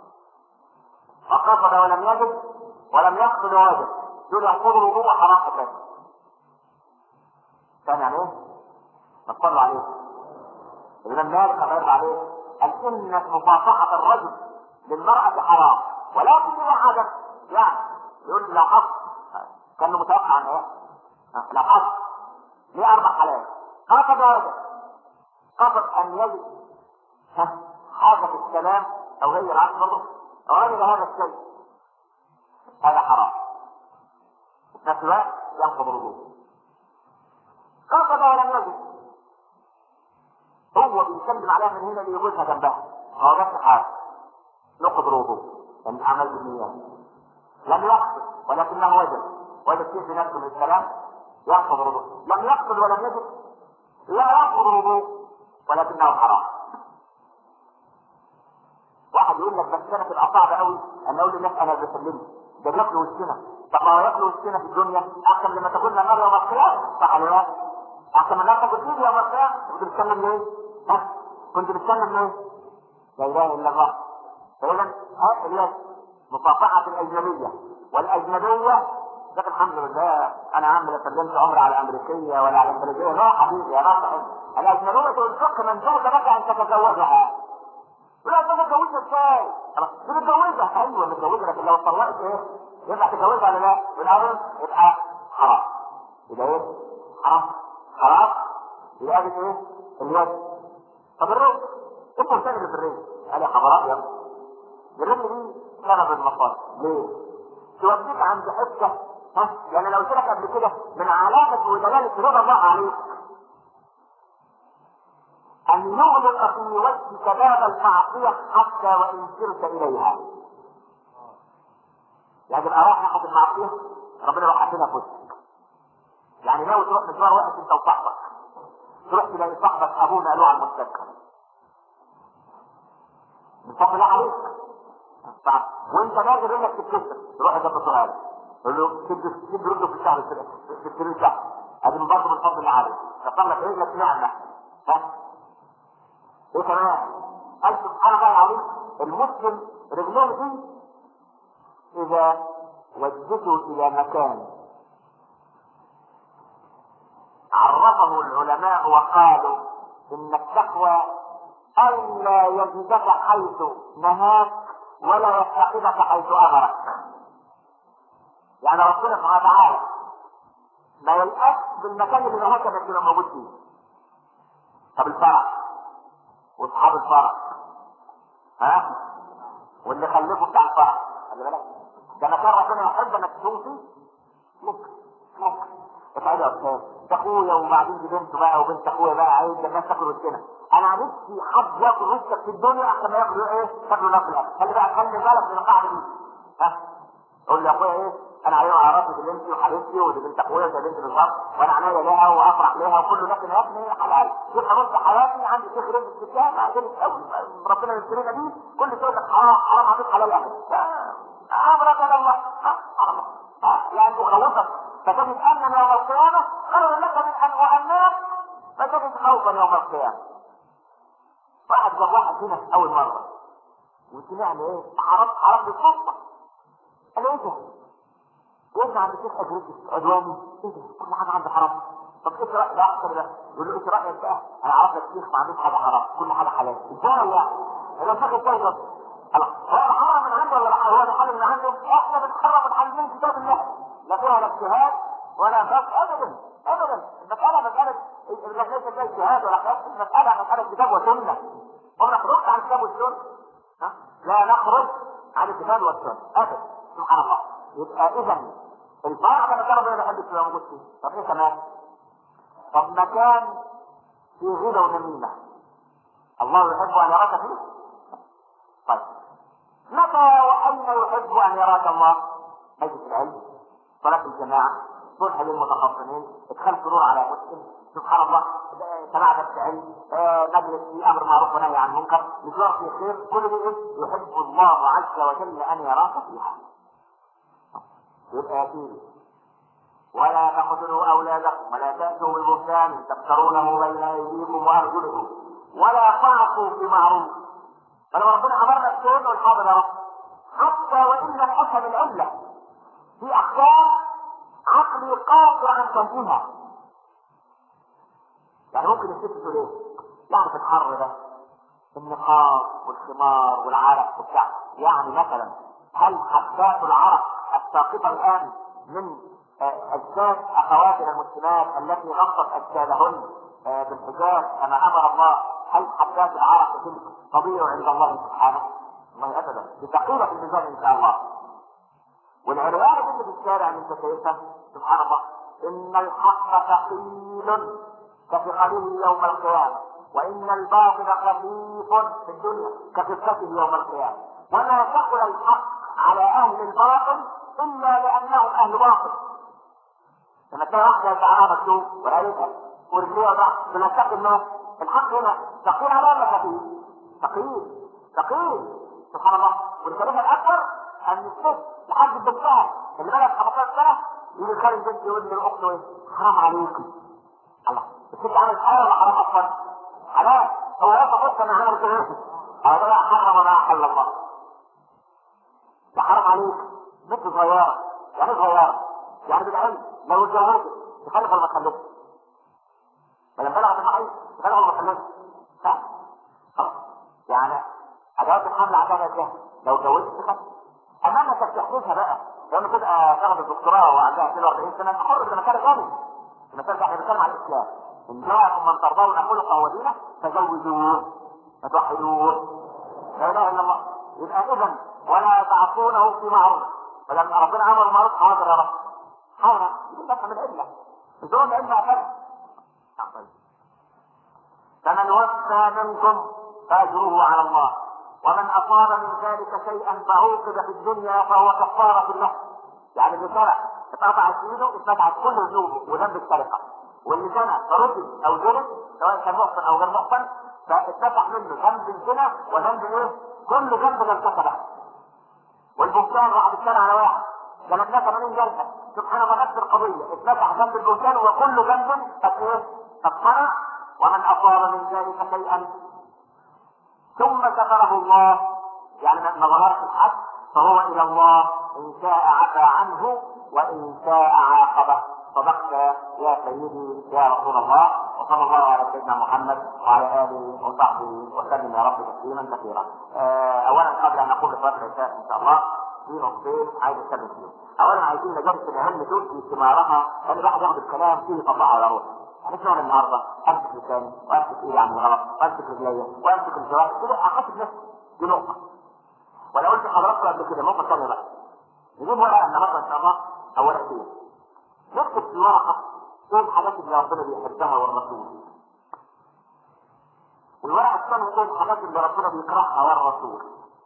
وقصد ولم يجد ولم يقصد ووجد، دول يحفظوا الوضوء حرام كده. كان يعني ايه؟ نصلوا عليه. الإمام مالك الله يرضى عليه قال: إن مصافحة الرجل للمرأة حرام، ولكن إذا حدث يعني يقول لو حصل كان متوقع عن ايه؟ لو حصل ليه 4 حالات: قصد وجد، قصد ان يجد حاجه في الكلام او غير عقله او غير هذا الشيء، هذا حرام، في نفس الوقت ينقض الوضوء. قصد ولم يجد، هو بيسلم عليها من هنا ليجوزها جنبها، هو بس حاجه نقض الوضوء لان عمل بالنيات. لم يقصد ولكنه وجد شيء في نفسه من الكلام ينقض الوضوء. لم يقصد ولم يجد لا ينقض الوضوء ولكنه حرام. واحد يقول لك: بس كانت تبقى صعبه قوي ان اقول للناس انا بسلمه، ده بياكلوا وشنا. طب ما هو ياكلوا وشنا في الدنيا احسن لما تكون النار يوم القيامه، صح ولا لا؟ احسن من النار تكون يوم القيامه. كنت بتتكلم ليه؟ كنت بتتكلم ليه؟ لا اله الا الله. فاذا اليد مصافحة الأجنبية والأجنبية. لكن الحمد لله أنا عامل سلمت عمري على أمريكية ولا على خليجية. لا حبيبي يا ناصح، الأجنبية تنفق من ذلك لك أن تتزوجها. ولا تتجوزها ازاي؟ دي متجوزها، أيوه متجوزها، لكن لو طلقت إيه؟ ينفع تتجوزها ولا لا؟ بالأول يبقى حرام. يبقى إيه؟ حرام. خلاص؟ يبقى إيه؟ اليد. طب الرجل؟ أنت بتعمل في الرجل؟ قال يا خبر أبيض. الرجل دي سبب المصائب. ليه؟ توديك عند حته، يعني لو قلت لك قبل كده من علامه ودلاله رضا الله عليك ان يغلق في وجهك باب المعصيه حتى وان سرت اليها. يعني تبقى رايح ناحيه المعصيه ربنا يروح حاططها في وشك. يعني ناوي تروح مشوار واحد انت وصاحبك، تروح تلاقي صاحبك ابوه نقلوه على المستشفى. من فضل الله عليك. وانت نازل انك تتكسر تروح جنب الصغير تقول له سيب رده في الشهر في السرير شهر. ادي برضه من فضل الله عليك. كسر لك رجلك نعمه. ها؟ ايه كمان؟ قال سبحان الله العظيم المسلم رجليه دي اذا وجهته الى مكان عرفه العلماء وقالوا ان التقوى الا يجدك حيث نهاك ولا يفتقدك حيث امرك. يعني ربنا سبحانه وتعالى ما يلقاش بالمكان اللي نهاك انك تبقى موجود فيه. طب الفرح واصحاب الفرح، ها؟ واللي خلفوا بتاع الفرح، خلي بالك ده مكان ربنا يحب انك تكون فيه. ممكن افعلوا يا استاذ، ده اخويا وبعدين دي بنته بقى وبنت اخويا بقى عايز الناس تاكل وسطنا. انا نفسي حد ياكل وسطك في الدنيا احسن ما ياكل ايه؟ تاكلوا ناس الاكل. خلي بقى خلي بالك من القاعده دي. ها؟ قول لي اخويا ايه؟ انا عليه عرفت دي بنتي وحبيبتي ودي بنت اخويا زي بنتي بالظبط وانا عناية لها وافرح لها وكله لكن يا ابني حلال. يبقى نص حياتي عندي شيخ رزق في الكتاب بعدين ربنا يسترينا بيه كل شيء لك حرام حرام عليك حلال احد. امرك الى الله. يعني تخوفك فتجد امنا يوم القيامه خير لك من ان اؤمنك فتجد خوفا يوم القيامه. واحد جاب واحد هنا اول مره وسمعنا ايه؟ حرام بالخطه. قال ايه ده؟ يرجع عند الشيخ اجريسيف عدواني. ايه ده؟ كل حاجه عنده حرام. طب ايه رايك ده احسن ده؟ يقول له ايه رايك بقى؟ انا عرفت الشيخ ما عندوش حاجه حرام، كل حاجه حلال. ازاي يعني؟ انا الشيخ ازاي ده؟ هو الحرام من عنده ولا هو الحلال من عنده؟ احنا بنحرم الحلال كتاب الله. لا فيها لا اجتهاد ولا فقه ابدا ابدا. المساله مساله ليس فيها اجتهاد ولا فقه، المساله مساله كتاب وسنه. وما نخرجش عن الكتاب والسنه. لا نخرج عن الكتاب والسنه ابدا. سبحان الله. يبقى اذا الفرع ده مكان ربنا بيحب يبقى موجود فيه. طب ايه كمان؟ طب مكان فيه غيبه ونميمه الله يحب ان يراك فيه. طيب متى واين يحب ان يراك الله؟ مجلس العلم، صلاه الجماعه، صلح للمتخاصمين، ادخال سرور على مسلم، سبحان الله، سماع درس علم، مجلس في امر معروف ونهي عن منكر، مشوار في خير، كل ده يحب الله عز وجل ان يراك فيها. يبقى يا سيدي ولا تقتلوا اولادكم ولا تاتوا ببهتان تفترونه بين ايديكم وارجلكم ولا تعصوا في معروف. فلما ربنا امرنا الشيء نقول حاضر يا رب حتى وان لم افهم العله في احكام عقلي قاصر عن فهمها. يعني ممكن الست تقول ايه؟ يعني في الحر ده النقاب والخمار والعرق وبتاع، يعني مثلا هل حبات العرق الساقطه الان من اجساد اخواتنا المسلمات التي غطت اجسادهن بالحجاب كما امر الله، هل حبات العرق تلك طبيعي عند الله سبحانه؟ الله ابدا، بثقيله في الميزان ان شاء الله. والعريان اللي في الشارع اللي انت شايفها سبحان الله ان الحق ثقيل كثقله يوم القيامه وان الباطل خفيف في الدنيا كخفته يوم القيامه. وما ثقل الحق على اهل الباطل الا لانهم اهل باطل. لما تلاقي واحده شعرها مكتوب ورقبتها ورجليها ضعف بنتقي الناس، الحق هنا ثقيل على ولا خفيف؟ ثقيل سبحان الله. والكلمه الاكبر ان الست لحد بنتها اللي بلغت 15 سنه يجي خارج البنت يقول لاخته ايه؟ حرام عليكي. الله، الست عملت حلال ولا حرام اصلا؟ حلال. هو يا فرصه انا عملت ايه؟ هذا حرم ما احل الله. حرام عليك بنت صغيره، يعني صغيره يعني بالعلم لو اتجوزت تخلف ولا ما تخلفش؟ فلما بلغت المحيط تخلف ولا ما تخلفش؟ خلاص يعني ادوات الحمل عندها كام؟ لو اتجوزت تخلف. اما انك تحدثها بقى لما تبقى تاخد الدكتوراه وعندها 42 سنه حر في مكان ثاني. المثال احنا بنتكلم على الاسلام. ان جاءكم من ترضون خلقه ودينه فزوجوه فتوحدوه لا اله الا الله. يبقى اذا ولا تعصونه في معروف، فلما ربنا امر المعروف حاضر يا رب حاضر تفهم العله بدون علم فرق. فمن وفى منكم فاجره على الله، ومن اصاب من ذلك شيئا فعوقب في الدنيا فهو كفاره له. يعني اللي سرق اتقطعت ايده اتقطعت كل ذنوبه وذنب السرقه، واللي زنى فرجل او ظلم سواء كان محسن او غير محسن فاتفتح منه ذنب الزنا وذنب ايه؟ كل ذنب ارتكبه. والبهتان راح بالسنه على واحد جلدناه 80 جلده، سبحان الله نفس القضيه اتفتح ذنب البهتان وكل ذنب قد ايه؟ قد صنع. ومن اصاب من ذلك شيئا ثم ستره الله يعني ما ظهرش الحد فهو الى الله ان شاء عفى عنه وان شاء عاقبه. صدقت يا سيدي يا رسول الله، وصلى الله على سيدنا محمد وعلى اله وصحبه وسلم يا رب تسليما كثيرا. اولا قبل ان اقول لصلاه العشاء ان شاء الله في نقطتين عايز اتكلم فيهم. اولا عايزين مجالس العلم تؤتي ثمارها، ان الواحد ياخد الكلام فيه يطبقه على روحه. هنسمع النهارده امسك لساني وامسك ايدي عن الغلط وامسك رجليا وامسك الجوارح كده احاسب نفسي. دي نقطه. ولا قلت لحضراتكم قبل كده نقطه ثانيه بقى. نجيب ورقه النهارده ان شاء الله او ورقتين نكتب في ورقه ايه الحاجات اللي ربنا بيحبها والرسول، والورقه الثانيه ايه الحاجات اللي ربنا بيكرهها والرسول.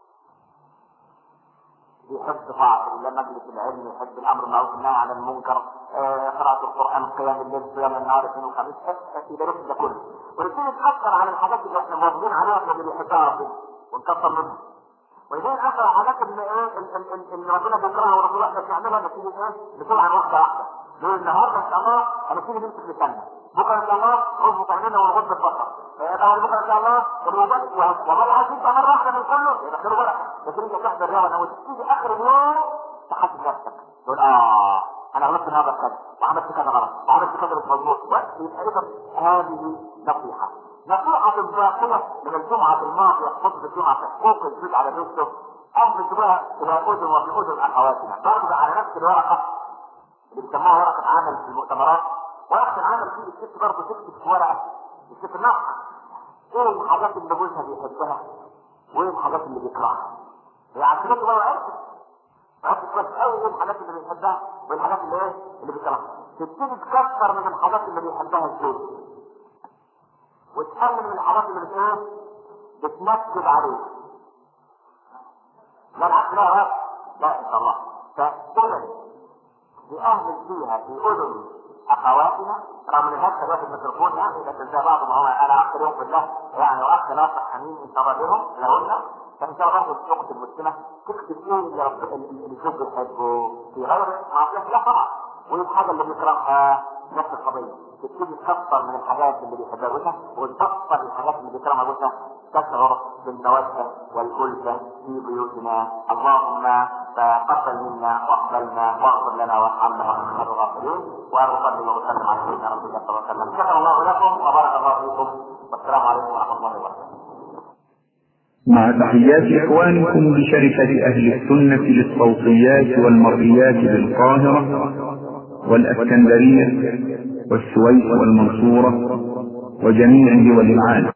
يحب طاعة الله، مجلس العلم، يحب الامر بالمعروف والنهي عن المنكر، قراءة القرآن، قيام الليل، صيام النهار، اثنين وخميس، يبقى نفس ده كله. ونبتدي نتأثر على الحاجات اللي احنا موافقين عليها اللي بيحبها ربنا ونكثر منها. وإذا أكثر الحاجات اللي اللي ربنا بيكرهها ورسوله احنا بنعملها نبتدي بسرعة واحدة واحدة. نقول النهارده ان شاء الله هنبتدي نمسك لساننا، بكره ان شاء الله نظبط عينينا ونغض البصر، بعد بكره ان شاء الله الوجود والله عايزين مرة واحدة من كله يبقى خير ورقة. لكن انت تحضر رياضة وتيجي اخر اليوم تحاسب نفسك تقول انا غلطت النهارده كذا وعملت كذا غلط وعملت كذا مش مظبوط. يبقى اذا هذه نصيحة باقية من الجمعة الماضية خطبة الجمعة في حقوق الزوج على زوجته أو نجيبها إلى أذن وفي أذن أخواتنا برضه على نفس الورقة اللي بيسموها ورقة عمل في المؤتمرات. ورقة العمل دي الست برضه تكتب في ورقة الست النص ايه الحاجات اللي جوزها بيحبها وايه الحاجات اللي بيكرهها. هي عشان بقى عرفت كويس قوي ايه الحاجات اللي بيحبها والحاجات اللي ايه اللي بيكرهها. تبتدي تكثر من الحاجات اللي بيحبها الزوج وتقلل من الحاجات اللي بتنكد عليه. لا العكس لا ان شاء الله. فاذا بأهل فيها في اذن اخواتنا رغم ان هذا دلوقتي الميكروفون يعني لكن زي بعض ما هو انا اخ لهم بالله يعني واخ ناصح حميم ان شاء الله بهم لهن. فان شاء الله برضه الاخت المسلمه تكتب ايه اللي الزوج بيحبه في غير معصيه لا طبعا والحاجه اللي بيكرهها نفس القضيه. تبتدي تكثر من الحاجات اللي بيحبها جوزها وتكثر الحاجات اللي بيكرهها جوزها تشعر بالموده والألفة في بيوتنا. اللهم تقبل منا واقبلنا واغفر لنا وارحمنا وارحم الغافلين واصلي وسلم على سيدنا رسول الله صلى الله عليه وسلم. شكر الله لكم وبارك الله فيكم والسلام عليكم ورحمه الله وبركاته. مع تحيات إخوانكم بشركة أهل السنة للصوتيات والمرئيات بالقاهرة والأسكندرية والسويس والمنصورة وجميع دول العالم.